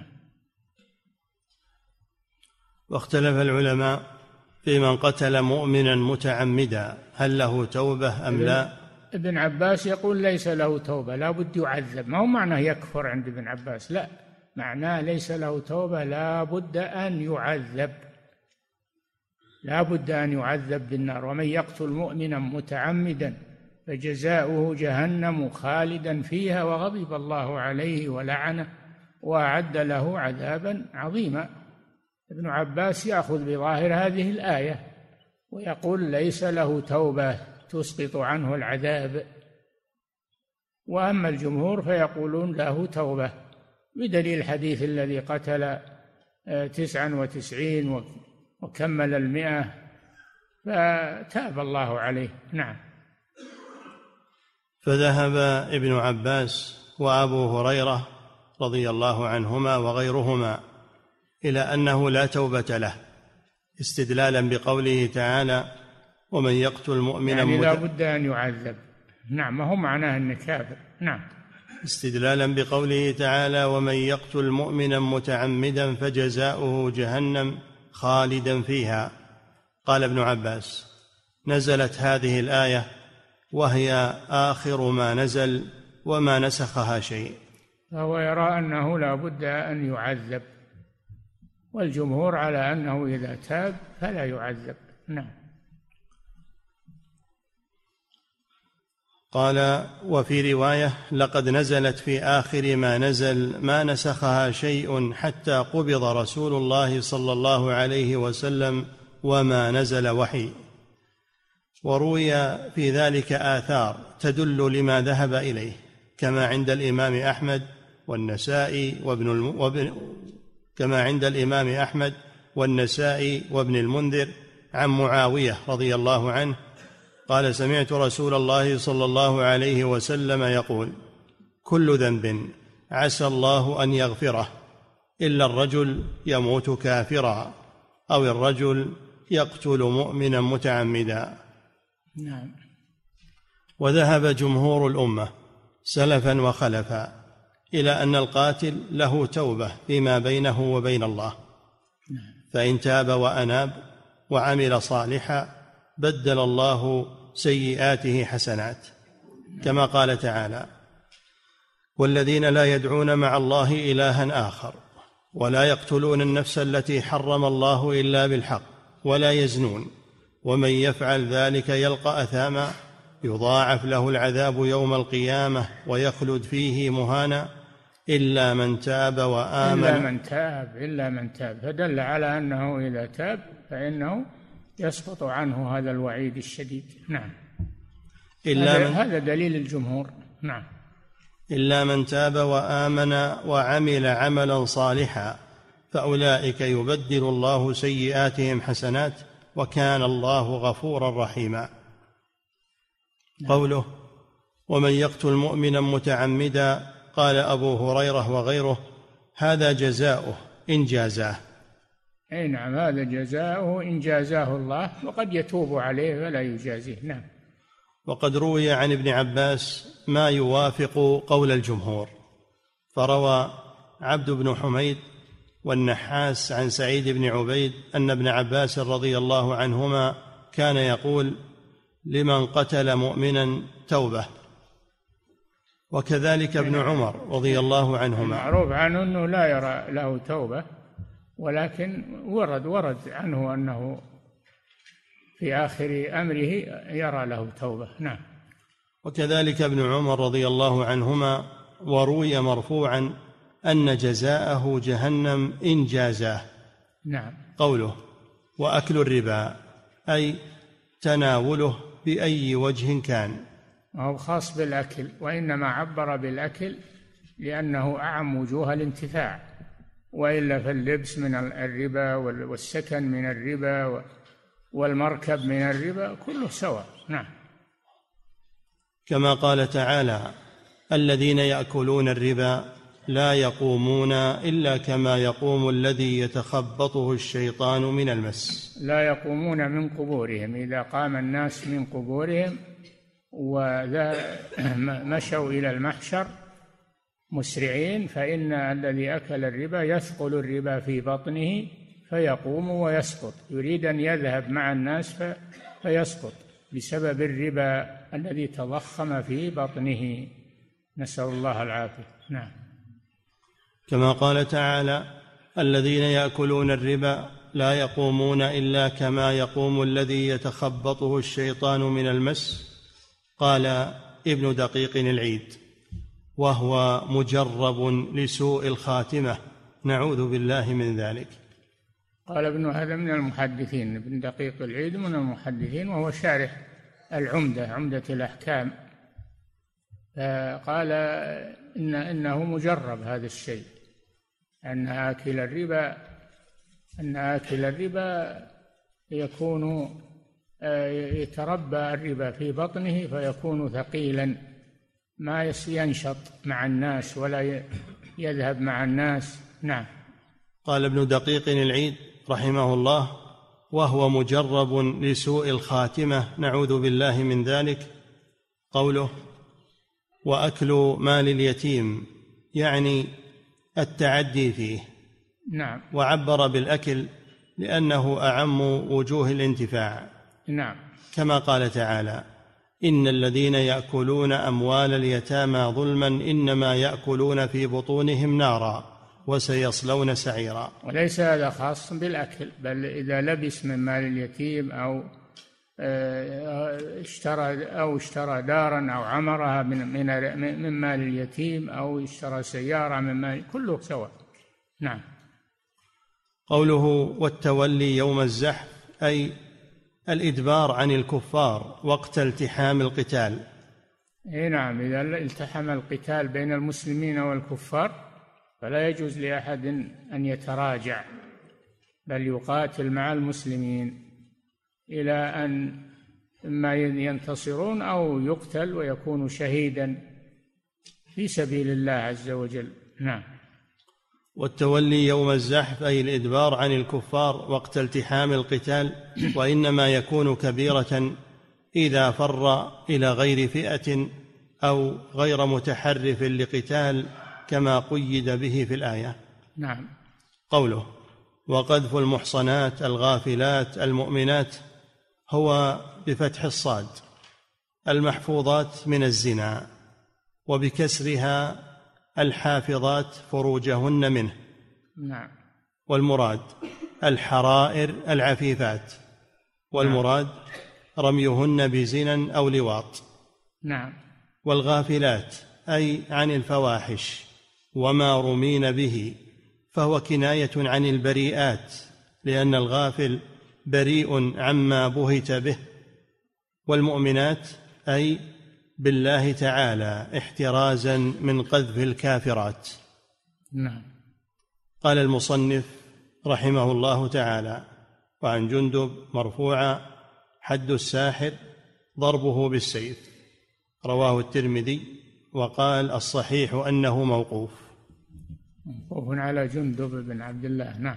واختلف العلماء في من قتل مؤمنا متعمدا هل له توبة أم لا؟ ابن عباس يقول ليس له توبة، لا بد يعذب. ما هو معناه يكفر عند ابن عباس، لا، معناه ليس له توبة، لا بد أن يعذب، لا بد أن يعذب بالنار. ومن يقتل مؤمنا متعمدا فجزاؤه جهنم خالدا فيها وغضب الله عليه ولعنه وأعد له عذابا عظيما. ابن عباس يأخذ بظاهر هذه الآية ويقول ليس له توبة تسقط عنه العذاب، وأما الجمهور فيقولون له توبة بدليل الحديث الذي قتل 99 وكمل 100 فتاب الله عليه. نعم. فذهب ابن عباس وأبو هريرة رضي الله عنهما وغيرهما إلى أنه لا توبة له، استدلالا بقوله تعالى ومن يقتل مؤمنا يعني لا بد أن يعذب. نعم، ما هو معناه أنه كافر. نعم. استدلالا بقوله تعالى ومن يقتل مؤمنا متعمدا فجزاؤه جهنم خالدا فيها. قال ابن عباس نزلت هذه الآية وهي آخر ما نزل وما نسخها شيء، فهو يرى أنه لا بد أن يعذب، والجمهور على أنه إذا تاب فلا يعذب. نعم. قال وفي رواية لقد نزلت في آخر ما نزل ما نسخها شيء حتى قبض رسول الله صلى الله عليه وسلم وما نزل وحي. وروي في ذلك آثار تدل لما ذهب إليه كما عند الإمام أحمد والنسائي وابن المنذر عن معاوية رضي الله عنه قال سمعت رسول الله صلى الله عليه وسلم يقول كل ذنب عسى الله أن يغفره إلا الرجل يموت كافرا أو الرجل يقتل مؤمنا متعمدا. نعم. وذهب جمهور الأمة سلفا وخلفا إلى أن القاتل له توبة فيما بينه وبين الله، فإن تاب وأناب وعمل صالحا بدل الله سيئاته حسنات، كما قال تعالى والذين لا يدعون مع الله إلها آخر ولا يقتلون النفس التي حرم الله إلا بالحق ولا يزنون ومن يفعل ذلك يلقى أثاما يضاعف له العذاب يوم القيامة ويخلد فيه مهانا إلا من تاب وآمن. إلا من تاب فدل على أنه إذا تاب فإنه يسقط عنه هذا الوعيد الشديد. نعم. هذا دليل الجمهور. نعم. إلا من تاب وآمن وعمل عملا صالحا فأولئك يبدل الله سيئاتهم حسنات وكان الله غفورا رحيما. قوله ومن يقتل مؤمنا متعمدا قال أبو هريرة وغيره هذا جزاؤه إن جازاه. أي نعم، هذا جزاؤه إن جازاه الله، وقد يتوب عليه فلا يجازيه. نعم. وقد روي عن ابن عباس ما يوافق قول الجمهور، فروى عبد بن حميد والنحاس عن سعيد بن عبيد أن ابن عباس رضي الله عنهما كان يقول لمن قتل مؤمنا توبة. وكذلك ابن عمر رضي الله عنهما معروف عنه أنه لا يرى له توبة، ولكن ورد عنه أنه في آخر أمره يرى له توبة. نعم. وكذلك ابن عمر رضي الله عنهما وروي مرفوعا أن جزاءه جهنم إن جازاه. نعم. قوله وأكل الربا أي تناوله بأي وجه كان، هو خاص بالأكل، وإنما عبر بالأكل لأنه أعم وجوه الانتفاع، وإلا فاللبس من الربا والسكن من الربا والمركب من الربا كله سواء. نعم. كما قال تعالى الذين يأكلون الربا لا يقومون إلا كما يقوم الذي يتخبطه الشيطان من المس. لا يقومون من قبورهم، إذا قام الناس من قبورهم ومشوا إلى المحشر مسرعين، فإن الذي أكل الربا يثقل الربا في بطنه فيقوم ويسقط، يريد أن يذهب مع الناس فيسقط بسبب الربا الذي تضخم في بطنه، نسأل الله العافية. نعم. كما قال تعالى الذين يأكلون الربا لا يقومون إلا كما يقوم الذي يتخبطه الشيطان من المس. قال ابن دقيق العيد وهو مجرب لسوء الخاتمة، نعوذ بالله من ذلك. قال هذا من المحدثين، ابن دقيق العيد من المحدثين، وهو شارح عمدة الأحكام، قال إنه مجرب هذا الشيء، أن آكل الربا يكون يتربى الربا في بطنه فيكون ثقيلا، ما ينشط مع الناس ولا يذهب مع الناس. نعم. قال ابن دقيق العيد رحمه الله وهو مجرب لسوء الخاتمة، نعوذ بالله من ذلك. قوله وأكل مال اليتيم يعني التعدي فيه. نعم. وعبر بالأكل لأنه أعم وجوه الانتفاع. نعم. كما قال تعالى إن الذين يأكلون أموال اليتامى ظلما إنما يأكلون في بطونهم نارا وسيصلون سعيرا. وليس هذا خاص بالأكل، بل إذا لبس من مال اليتيم أو اشترى دارا أو عمرها من مال اليتيم أو اشترى سيارة من مال، كله سواء. نعم. قوله والتولي يوم الزحف أي الإدبار عن الكفار وقت التحام القتال. نعم. إذا التحم القتال بين المسلمين والكفار فلا يجوز لأحد أن يتراجع، بل يقاتل مع المسلمين إلى أن إما ينتصرون أو يقتل ويكون شهيدا في سبيل الله عز وجل. نعم. والتولي يوم الزحف أي الإدبار عن الكفار وقت التحام القتال، وإنما يكون كبيرة إذا فر إلى غير فئة أو غير متحرف لقتال كما قيد به في الآية. نعم. قوله وقذف المحصنات الغافلات المؤمنات هو بفتح الصاد المحفوظات من الزنا، وبكسرها الحافظات فروجهن منه. نعم. والمراد الحرائر العفيفات، والمراد رميهن بزنا أو لواط. نعم. والغافلات أي عن الفواحش وما رمين به، فهو كناية عن البريئات، لأن الغافل بريء عما بهت به. والمؤمنات أي بالله تعالى احترازا من قذف الكافرات. نعم. قال المصنف رحمه الله تعالى وعن جندب مرفوعا حد الساحر ضربه بالسيف، رواه الترمذي، وقال الصحيح أنه موقوف على جندب بن عبد الله. نعم.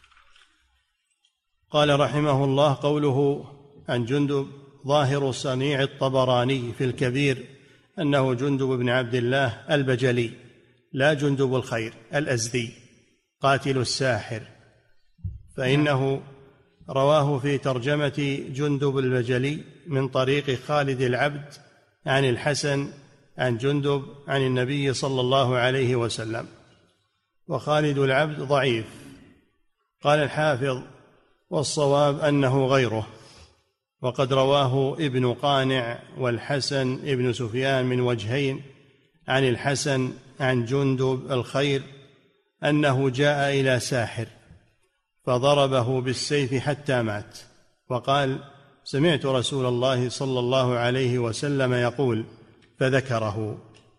قال رحمه الله قوله عن جندب ظاهر صنيع الطبراني في الكبير أنه جندب بن عبد الله البجلي لا جندب الخير الأزدي قاتل الساحر، فإنه رواه في ترجمة جندب البجلي من طريق خالد العبد عن الحسن عن جندب عن النبي صلى الله عليه وسلم. وخالد العبد ضعيف. قال الحافظ: والصواب أنه غيره، وقد رواه ابن قانع والحسن ابن سفيان من وجهين عن الحسن عن جندب الخير أنه جاء إلى ساحر فضربه بالسيف حتى مات، وقال: سمعت رسول الله صلى الله عليه وسلم يقول، فذكره.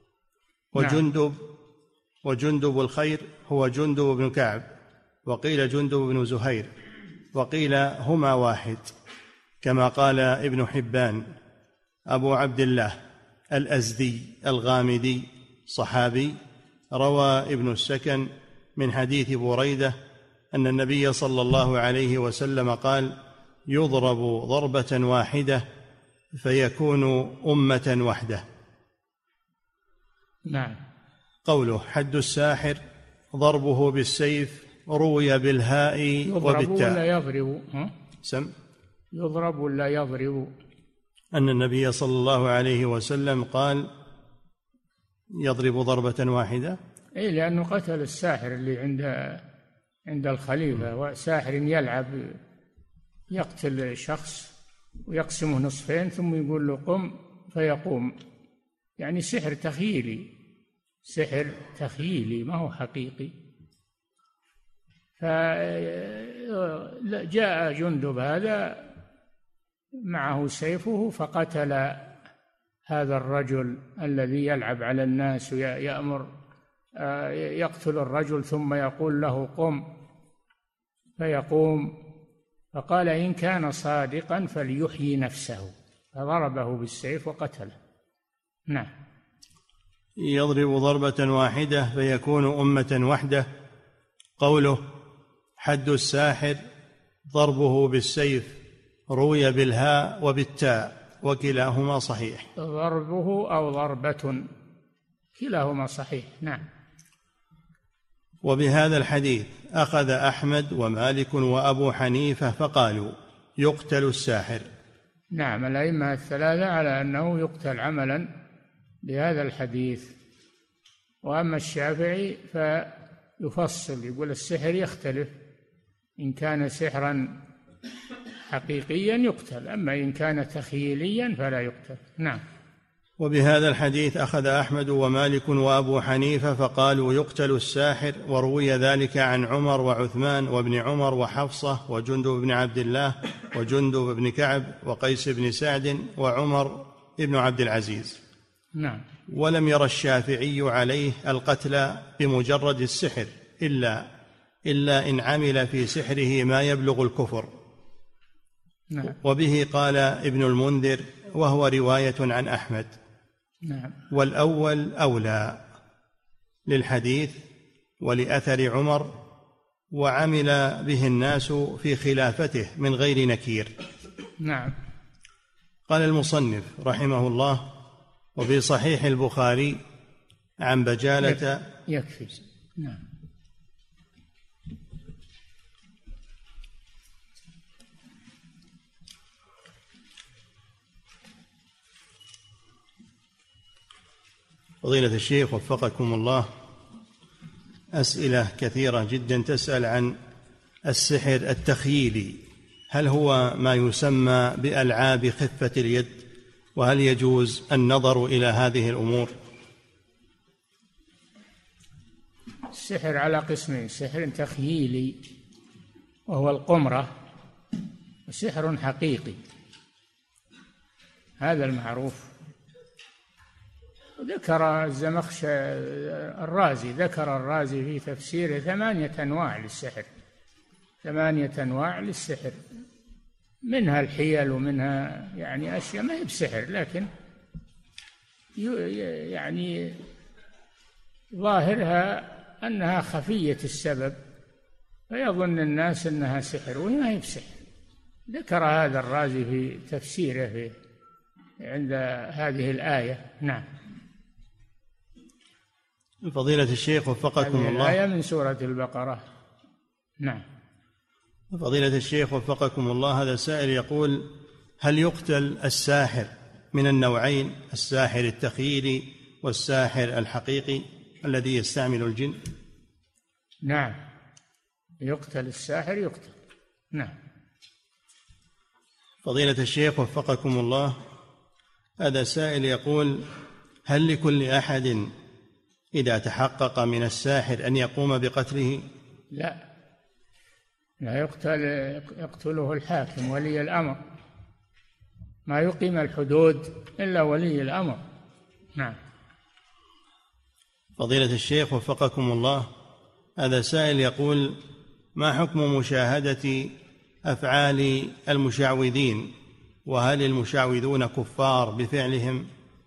وجندب الخير هو جندب بن كعب، وقيل جندب بن زهير، وقيل هما واحد، كما قال ابن حبان. أبو عبد الله الأزدي الغامدي صحابي، روى ابن السكن من حديث بريدة أن النبي صلى الله عليه وسلم قال: يضرب ضربة واحدة فيكون أمة وحده. نعم. قوله: حد الساحر ضربه بالسيف روي بالهاء وبالتاء. يضرب ولا يضرب؟ يضرب ولا يضرب؟ أن النبي صلى الله عليه وسلم قال: يضرب ضربة واحدة. إيه، لأنه قتل الساحر اللي عند الخليفة، وساحر يلعب يقتل شخص ويقسمه نصفين ثم يقول له قم فيقوم، يعني سحر تخيلي ما هو حقيقي. فجاء جندب هذا معه سيفه فقتل هذا الرجل الذي يلعب على الناس يقتل الرجل ثم يقول له قم فيقوم، فقال: إن كان صادقا فليحيي نفسه، فضربه بالسيف وقتله. نعم. يضرب ضربة واحدة فيكون أمة وحده. قوله: حد الساحر ضربه بالسيف روي بالهاء وبالتاء، وكلاهما صحيح. ضربه أو ضربة كلاهما صحيح. نعم. وبهذا الحديث أخذ أحمد ومالك وأبو حنيفة فقالوا: يقتل الساحر. نعم، الأئمة الثلاثة على أنه يقتل عملا بهذا الحديث. وأما الشافعي فيفصل، يقول السحر يختلف، إن كان سحرا حقيقيا يقتل، أما إن كان تخيليا فلا يقتل. نعم. وبهذا الحديث أخذ أحمد ومالك وأبو حنيفة فقالوا: يقتل الساحر. وروي ذلك عن عمر وعثمان وابن عمر وحفصة وجندب بن عبد الله وجندب بن كعب وقيس بن سعد وعمر بن عبد العزيز. نعم. ولم ير الشافعي عليه القتل بمجرد السحر إلا إن عمل في سحره ما يبلغ الكفر. نعم. وبه قال ابن المنذر، وهو رواية عن أحمد. نعم. والأول أولى للحديث ولأثر عمر، وعمل به الناس في خلافته من غير نكير. نعم. قال المصنف رحمه الله: وفي صحيح البخاري عن بجالة. يكفي. نعم. فضيلة الشيخ وفقكم الله، أسئلة كثيرة جدا تسأل عن السحر التخييلي، هل هو ما يسمى بألعاب خفة اليد؟ وهل يجوز النظر إلى هذه الأمور؟ السحر على قسمين: سحر تخييلي وهو القمرة، وسحر حقيقي هذا المعروف. ذكر الرازي في تفسيره 8 أنواع للسحر، 8 أنواع للسحر، منها الحيل ومنها يعني أشياء ما هي بسحر، لكن يعني ظاهرها أنها خفية السبب، فيظن الناس أنها سحر وهي ما هي بسحر. ذكر هذا الرازي في تفسيره عند هذه الآية. نعم. فضيلة الشيخ وفقكم الله، الآية من سورة البقرة. نعم. فضيلة الشيخ وفقكم الله، هذا سائل يقول: هل يقتل الساحر من النوعين، الساحر التخييلي والساحر الحقيقي الذي يستعمل الجن؟ نعم، يقتل الساحر، يقتل. نعم. فضيلة الشيخ وفقكم الله، هذا سائل يقول: هل لكل أحد إذا تحقق من الساحر أن يقوم بقتله؟ لا يقتله الحاكم ولي الأمر، ما يقيم الحدود إلا ولي الأمر. نعم. فضيلة الشيخ وفقكم الله، هذا سائل يقول: ما حكم مشاهدة أفعال المشعوذين، وهل المشعوذون كفار بفعلهم؟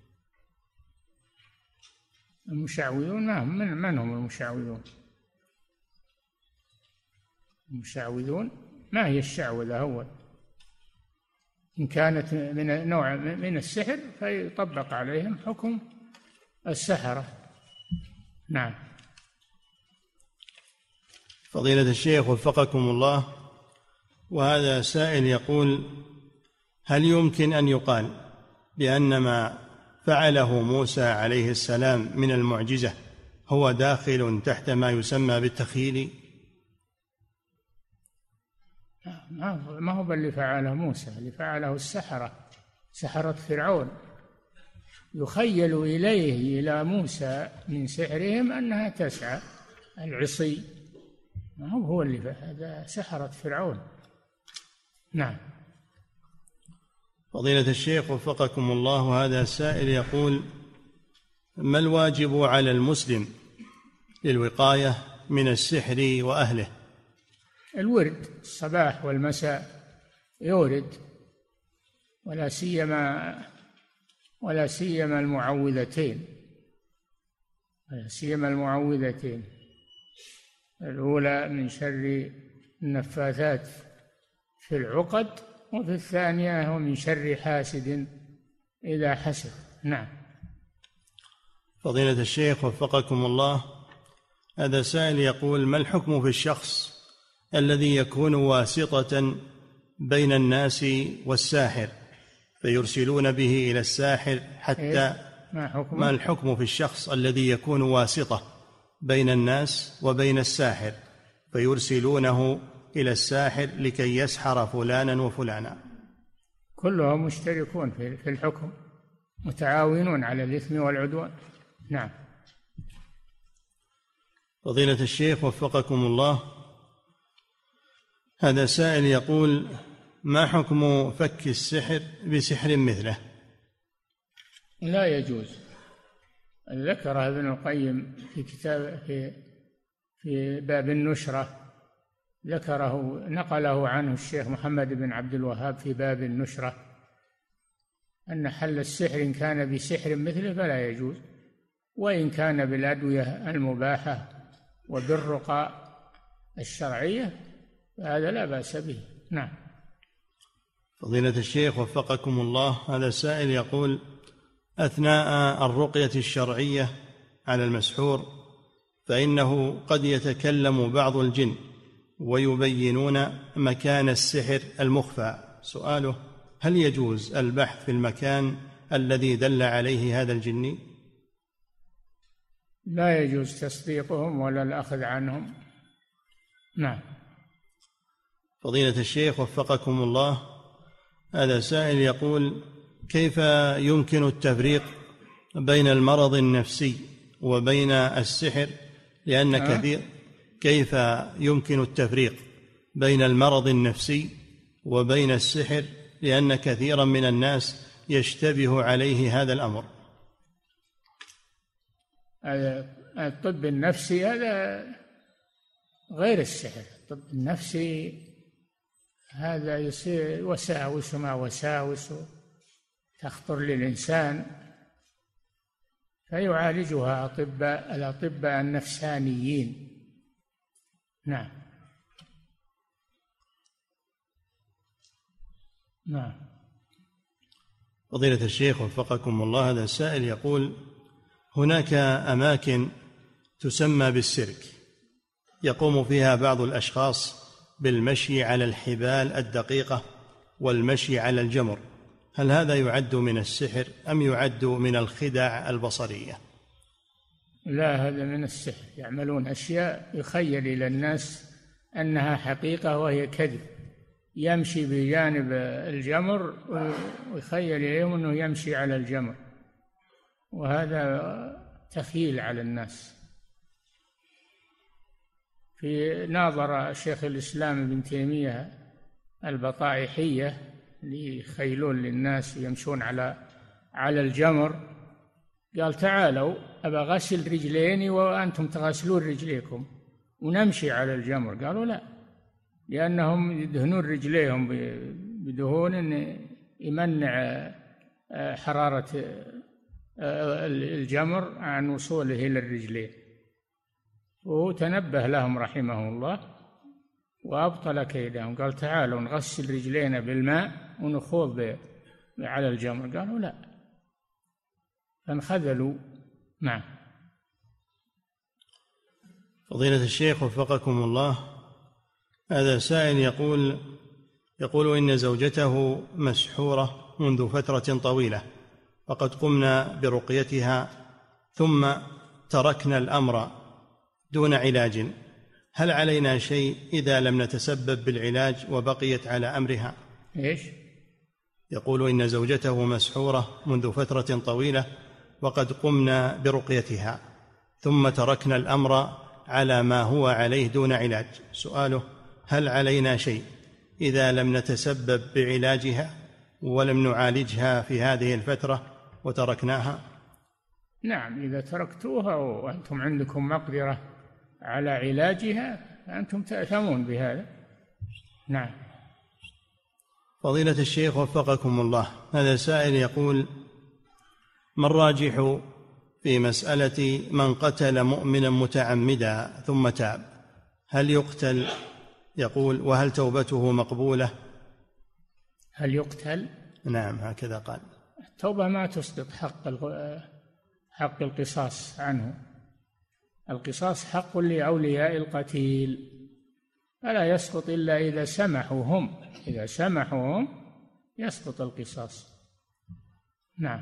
المشعوذون من هم المشعوذون؟ المشعوذون ما هي الشعوذة أول؟ إن كانت من نوع من السحر فيطبق عليهم حكم السحرة. نعم. فضيلة الشيخ وفقكم الله، وهذا سائل يقول: هل يمكن أن يقال بأن ما فعله موسى عليه السلام من المعجزة هو داخل تحت ما يسمى بالتخيل؟ ما هو اللي فعله موسى، اللي فعله السحرة، سحرة فرعون. يخيل إلى موسى من سحرهم أنها تسعى العصي، ما هو اللي هذا سحرة فرعون. نعم. فضيلة الشيخ وفقكم الله، هذا السائل يقول: ما الواجب على المسلم للوقاية من السحر وأهله؟ الورد الصباح والمساء يورد، ولا سيما المعوذتين، الأولى من شر النفاثات في العقد، وفي الثانية هو من شر حاسد إذا حسد. نعم. فضيلة الشيخ وفقكم الله، هذا سائل يقول: ما الحكم في الشخص الذي يكون واسطة بين الناس والساحر فيرسلون به إلى الساحر حتى ما الحكم في الشخص الذي يكون واسطة بين الناس وبين الساحر فيرسلونه إلى الساحر لكي يسحر فلانا وفلانا؟ كلهم مشتركون في الحكم، متعاونون على الإثم والعدوان. نعم. فضيلة الشيخ وفقكم الله، هذا سائل يقول: ما حكم فك السحر بسحر مثله؟ لا يجوز. ذكر ابن القيم في كتاب في باب النشرة، نقله عنه الشيخ محمد بن عبد الوهاب في باب النشرة، أن حل السحر إن كان بسحر مثله فلا يجوز، وإن كان بالأدوية المباحة وبالرقى الشرعية فهذا لا بأس به. نعم. فضيلة الشيخ وفقكم الله، هذا السائل يقول: أثناء الرقية الشرعية على المسحور فإنه قد يتكلم بعض الجن ويبينون مكان السحر المخفى. سؤاله: هل يجوز البحث في المكان الذي دل عليه هذا الجني؟ لا يجوز تصديقهم ولا الأخذ عنهم. نعم. فضيلة الشيخ وفقكم الله، هذا سائل يقول: كيف يمكن التفريق بين المرض النفسي وبين السحر؟ لأن كيف يمكن التفريق بين المرض النفسي وبين السحر، لأن كثيرا من الناس يشتبه عليه هذا الأمر؟ الطب النفسي هذا غير السحر. الطب النفسي هذا يصير وساوس ما وساوس تخطر للإنسان فيعالجها الأطباء النفسانيين. نعم. نعم. فضيلة الشيخ وفقكم الله، هذا السائل يقول: هناك أماكن تسمى بالسيرك يقوم فيها بعض الأشخاص بالمشي على الحبال الدقيقة والمشي على الجمر، هل هذا يعد من السحر أم يعد من الخدع البصرية؟ لا، هذا من السحر. يعملون أشياء يخيل إلى الناس أنها حقيقة وهي كذب. يمشي بجانب الجمر ويخيل إليهم أنه يمشي على الجمر، وهذا تخيل على الناس. في ناظر شيخ الإسلام ابن تيمية البطائحية اللي يخيلون للناس ويمشون على الجمر، قال تعالوا أبا غسل رجليني وأنتم تغسلون رجليكم ونمشي على الجمر. قالوا لا، لأنهم يدهنون رجليهم بدهون يمنع حرارة الجمر عن وصوله إلى الرجلين. وتنبه لهم رحمه الله وأبطل كيدهم، قال تعالوا نغسل رجلينا بالماء ونخوض على الجمر. قالوا لا، فانخذلوا. نعم. فضيلة الشيخ وفقكم الله، هذا سائل يقول إن زوجته مسحورة منذ فترة طويلة، وقد قمنا برقيتها ثم تركنا الأمر دون علاج، هل علينا شيء إذا لم نتسبب بالعلاج وبقيت على أمرها؟ إيش؟ يقول إن زوجته مسحورة منذ فترة طويلة وقد قمنا برقيتها ثم تركنا الأمر على ما هو عليه دون علاج. سؤاله: هل علينا شيء إذا لم نتسبب بعلاجها ولم نعالجها في هذه الفترة وتركناها؟ نعم، إذا تركتوها وأنتم عندكم مقدرة على علاجها فأنتم تأثمون بهذا. نعم. فضيلة الشيخ وفقكم الله، هذا سائل يقول: ما الراجح في مسألة من قتل مؤمنا متعمدا ثم تاب، هل يقتل؟ يقول: وهل توبته مقبولة؟ هل يقتل؟ نعم، هكذا قال. التوبة ما تسقط حق القصاص عنه. القصاص حق لأولياء القتيل، فلا يسقط إلا إذا سمحوا هم. إذا سمحوا هم يسقط القصاص. نعم.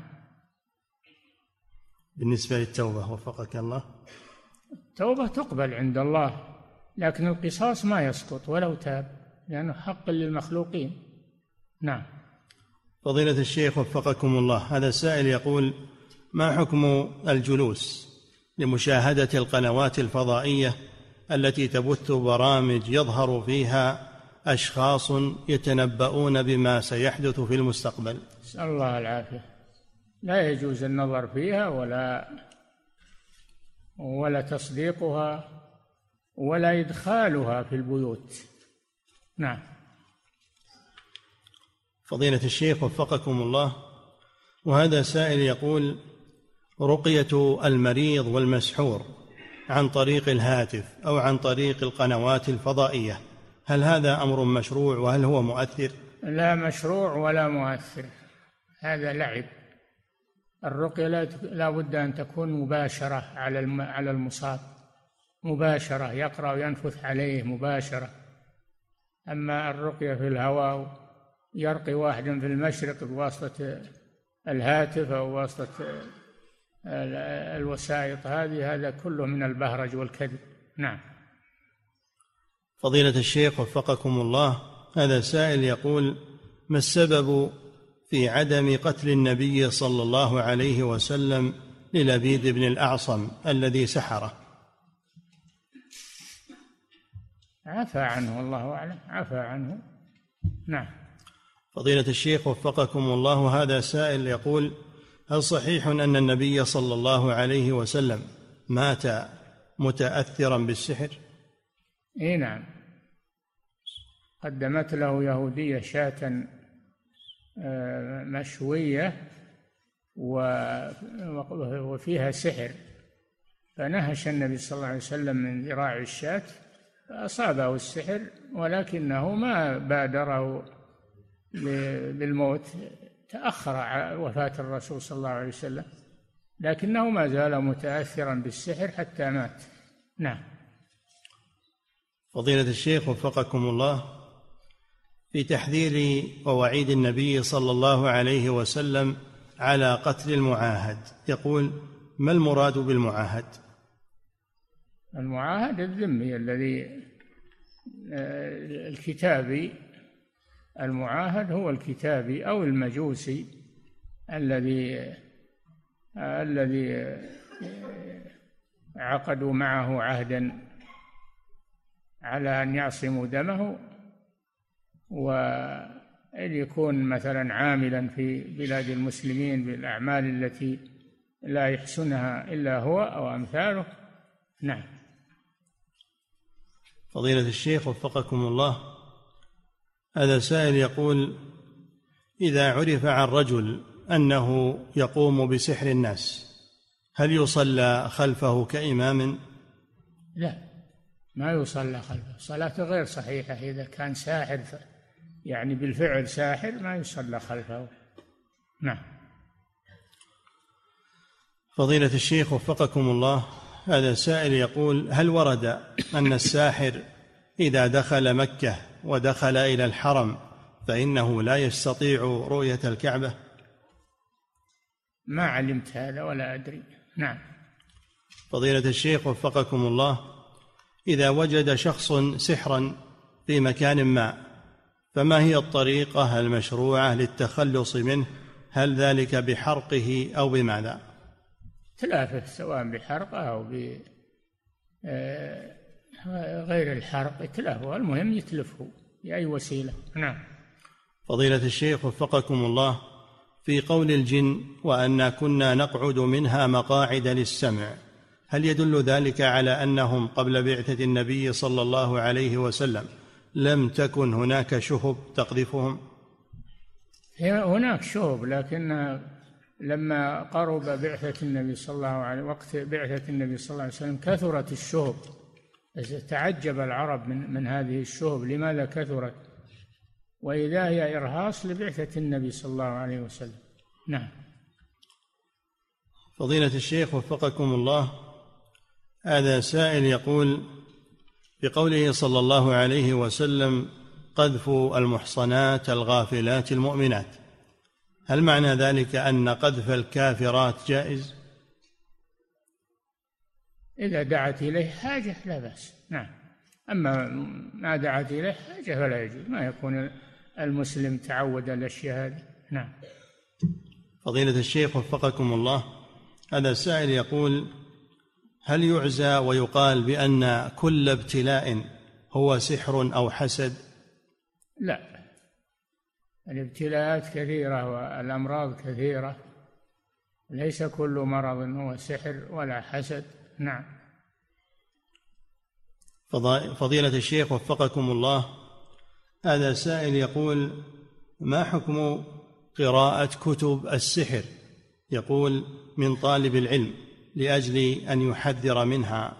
بالنسبة للتوبة وفقك الله، التوبة تقبل عند الله، لكن القصاص ما يسقط ولو تاب، لأنه حق للمخلوقين. نعم. فضيلة الشيخ وفقكم الله، هذا السائل يقول: ما حكم الجلوس لمشاهدة القنوات الفضائية التي تبث برامج يظهر فيها أشخاص يتنبؤون بما سيحدث في المستقبل؟ نسأل الله العافية. لا يجوز النظر فيها ولا تصديقها ولا إدخالها في البيوت. نعم. فضيلة الشيخ وفقكم الله، وهذا سائل يقول: رقية المريض والمسحور عن طريق الهاتف أو عن طريق القنوات الفضائية، هل هذا أمر مشروع وهل هو مؤثر؟ لا مشروع ولا مؤثر، هذا لعب. الرقية لا بد أن تكون مباشرة على المصاب، مباشرة، يقرأ وينفث عليه مباشرة. أما الرقية في الهواء، يرقي واحد في المشرق بواسطة الهاتف أو واسطة الوسائط هذا كله من البهرج والكذب. نعم. فضيلة الشيخ وفقكم الله، هذا سائل يقول: ما السبب في عدم قتل النبي صلى الله عليه وسلم للبيد بن الأعصم الذي سحره؟ عفى عنه، والله أعلم، عفى عنه. نعم. فضيلة الشيخ وفقكم الله، هذا سائل يقول: هل صحيح أن النبي صلى الله عليه وسلم مات متأثرا بالسحر؟ إيه نعم، قدمت له يهودية شاة مشوية وفيها سحر، فنهش النبي صلى الله عليه وسلم من ذراع الشاة فأصابه السحر، ولكنه ما بادره بالموت، تأخر وفاة الرسول صلى الله عليه وسلم، لكنه ما زال متأثرا بالسحر حتى مات. نعم. فضيلة الشيخ وفقكم الله، في تحذير ووعيد النبي صلى الله عليه وسلم على قتل المعاهد. يقول: ما المراد بالمعاهد؟ المعاهد الذمي الذي الكتابي. المعاهد هو الكتابي أو المجوسي الذي عقدوا معه عهدا على أن يعصموا دمه، وأن يكون مثلا عاملا في بلاد المسلمين بالأعمال التي لا يحسنها إلا هو أو أمثاله. نعم. فضيلة الشيخ وفقكم الله، هذا سائل يقول: إذا عرف عن رجل أنه يقوم بسحر الناس، هل يصلى خلفه كإمام؟ لا، ما يصلى خلفه، صلاة غير صحيحة. إذا كان ساحر يعني بالفعل ساحر ما يصلى خلفه. نعم. فضيلة الشيخ وفقكم الله، هذا سائل يقول: هل ورد أن الساحر إذا دخل مكة ودخل إلى الحرم فإنه لا يستطيع رؤية الكعبة؟ ما علمت هذا ولا أدري. نعم. فضيلة الشيخ وفقكم الله، إذا وجد شخص سحرا في مكان ما، فما هي الطريقة المشروعة للتخلص منه؟ هل ذلك بحرقه أو بماذا؟ تلافه، سواء بحرقه أو غير الحرق، تلافه، المهم يتلفه بأي وسيلة. نعم. فضيلة الشيخ وفقكم الله، في قول الجن: وأنا كنا نقعد منها مقاعد للسمع، هل يدل ذلك على أنهم قبل بعثة النبي صلى الله عليه وسلم لم تكن هناك شهب تقذفهم؟ هناك شهب، لكن لما قرب بعثة النبي صلى الله عليه وقت بعثة النبي صلى الله عليه وسلم كثرت الشهب. تعجب العرب من هذه الشهب، لماذا كثرت؟ وإذا هي إرهاص لبعثة النبي صلى الله عليه وسلم. نعم. فضيلة الشيخ وفقكم الله، هذا سائل يقول: بقوله صلى الله عليه وسلم: قذف المحصنات الغافلات المؤمنات، هل معنى ذلك أن قذف الكافرات جائز؟ إذا دعت إليه حاجة لا بأس. نعم. أما ما دعت إليه حاجة فلا يجوز، ما يكون المسلم تعود الأشياء هذه. نعم. فضيلة الشيخ وفقكم الله، هذا سائل يقول: هل يعزى ويقال بأن كل ابتلاء هو سحر أو حسد؟ لا، الابتلاءات كثيرة والأمراض كثيرة، ليس كل مرض هو سحر ولا حسد. نعم. فضيلة الشيخ وفقكم الله، هذا سائل يقول: ما حكم قراءة كتب السحر؟ يقول: من طالب العلم لأجل أن يحذر منها.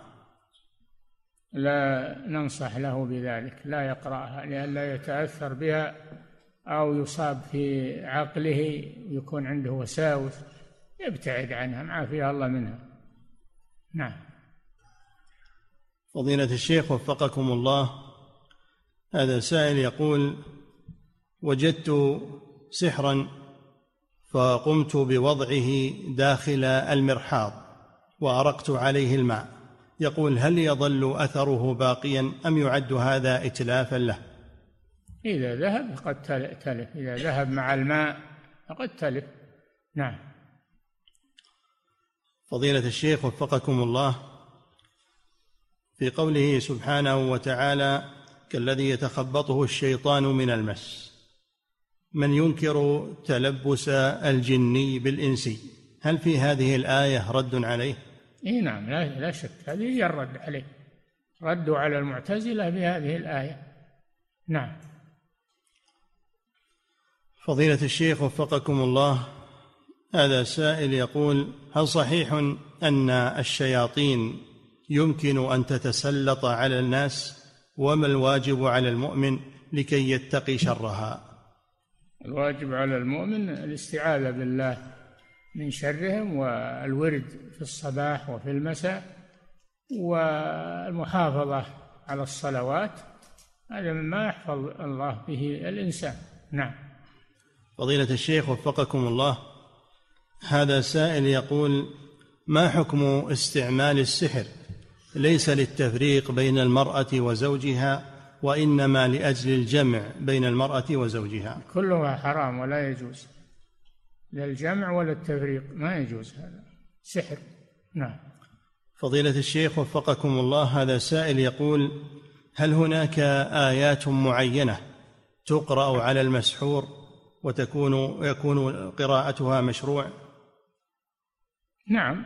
لا ننصح له بذلك، لا يقرأها لئلا يتأثر بها أو يصاب في عقله يكون عنده وساوس، يبتعد عنها، عافيه الله منها. نعم. فضيلة الشيخ وفقكم الله، هذا سائل يقول: وجدت سحرا فقمت بوضعه داخل المرحاض وأرقت عليه الماء، يقول: هل يظل أثره باقيا أم يعد هذا إتلافا له؟ إذا ذهب قد تلف، إذا ذهب مع الماء فقد تلف. نعم. فضيلة الشيخ وفقكم الله، في قوله سبحانه وتعالى: كالذي يتخبطه الشيطان من المس، من ينكر تلبس الجني بالإنسي، هل في هذه الآية رد عليه؟ نعم، لا شك، هذه هي الرد عليه، ردوا على المعتزلة بهذه الآية. نعم. فضيلة الشيخ وفقكم الله، هذا سائل يقول: هل صحيح أن الشياطين يمكن أن تتسلط على الناس، وما الواجب على المؤمن لكي يتقي شرها؟ الواجب على المؤمن الاستعاذة بالله من شرهم، والورد في الصباح وفي المساء، والمحافظة على الصلوات، هذا مما يحفظ الله به الإنسان. نعم. فضيلة الشيخ وفقكم الله، هذا سائل يقول: ما حكم استعمال السحر ليس للتفريق بين المرأة وزوجها وإنما لأجل الجمع بين المرأة وزوجها؟ كلها حرام ولا يجوز، لا الجمع ولا التفريق، ما يجوز، هذا سحر. نعم. فضيلة الشيخ وفقكم الله، هذا سائل يقول: هل هناك آيات معينة تقرأ على المسحور يكون قراءتها مشروع؟ نعم،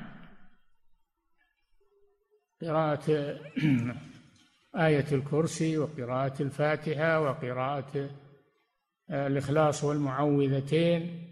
قراءة آية الكرسي وقراءة الفاتحة وقراءة الإخلاص والمعوذتين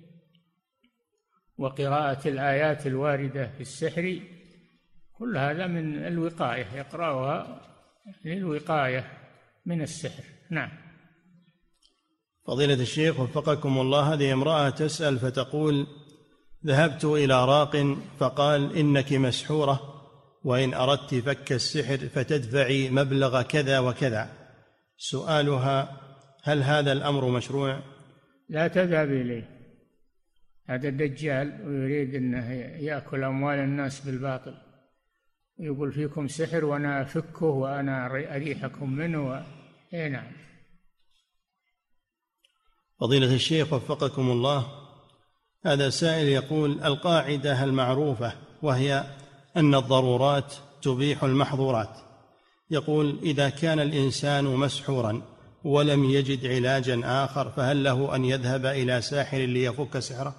وقراءة الآيات الواردة في السحر، كل هذا من الوقاية، يقرأها للوقاية من السحر. نعم. فضيلة الشيخ وفقكم الله، هذه امرأة تسأل فتقول: ذهبت إلى راق فقال إنك مسحورة، وإن أردت فك السحر فتدفعي مبلغ كذا وكذا. سؤالها: هل هذا الأمر مشروع؟ لا تذهب إليه، هذا الدجال ويريد أنه يأكل أموال الناس بالباطل، يقول فيكم سحر وأنا أفكه وأنا أريحكم منه نعم. فضيلة الشيخ وفقكم الله، هذا سائل يقول: القاعدة المعروفة وهي أن الضرورات تبيح المحظورات، يقول: إذا كان الإنسان مسحورا ولم يجد علاجا آخر فهل له أن يذهب إلى ساحر ليفك سحره؟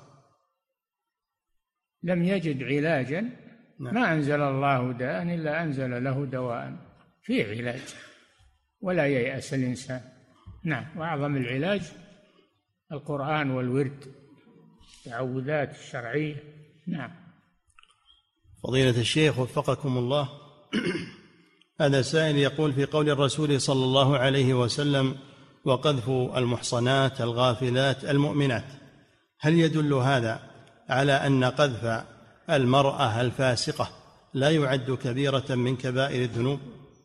لم يجد علاجا، نعم. ما أنزل الله داء إلا أنزل له دواء، فيه علاج ولا ييأس الإنسان. نعم. وأعظم العلاج القرآن والورد، التعوذات الشرعية. نعم. فضيلة الشيخ وفقكم الله، هذا سائل يقول: في قول الرسول صلى الله عليه وسلم: وقذف المحصنات الغافلات المؤمنات، هل يدل هذا على أن قذف المرأة الفاسقة لا يعد كبيرة من كبائر الذنوب؟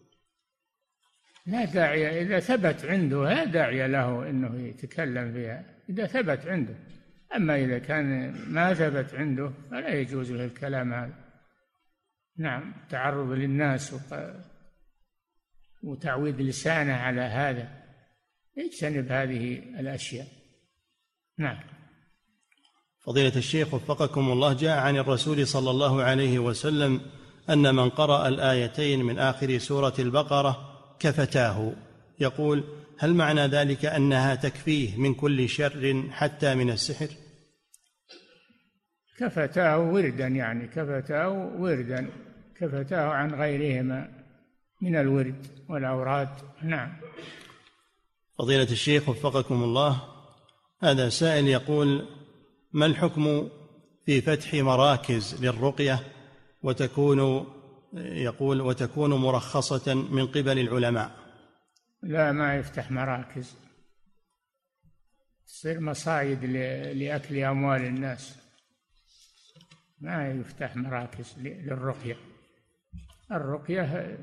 لا داعي، إذا ثبت عنده لا داعي له أنه يتكلم فيها، إذا ثبت عنده. أما إذا كان ما ثبت عنده فلا يجوز له الكلام هذا. نعم. تعرض للناس وتعويد لسانه على هذا، يجتنب هذه الأشياء. نعم. فضيلة الشيخ وفقكم الله، جاء عن الرسول صلى الله عليه وسلم أن من قرأ الآيتين من آخر سورة البقرة كفتاه، يقول: هل معنى ذلك أنها تكفيه من كل شر حتى من السحر؟ كفتاه وردا، يعني كفتاه وردا، كفتاه عن غيرهما من الورد والأوراد. نعم. فضيلة الشيخ وفقكم الله، هذا سائل يقول: ما الحكم في فتح مراكز للرقية وتكون مرخصة من قبل العلماء؟ لا، ما يفتح مراكز، تصير مصايد لأكل أموال الناس، ما يفتح مراكز للرقية. الرقية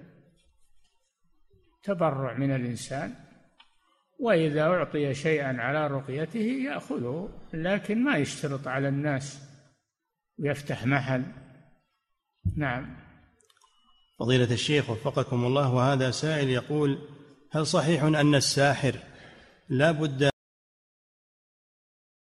تبرع من الإنسان، وإذا أعطي شيئا على رقيته يأخذه، لكن ما يشترط على الناس ويفتح محل. نعم. فضيلة الشيخ وفقكم الله، وهذا سائل يقول: هل صحيح أن الساحر لا بد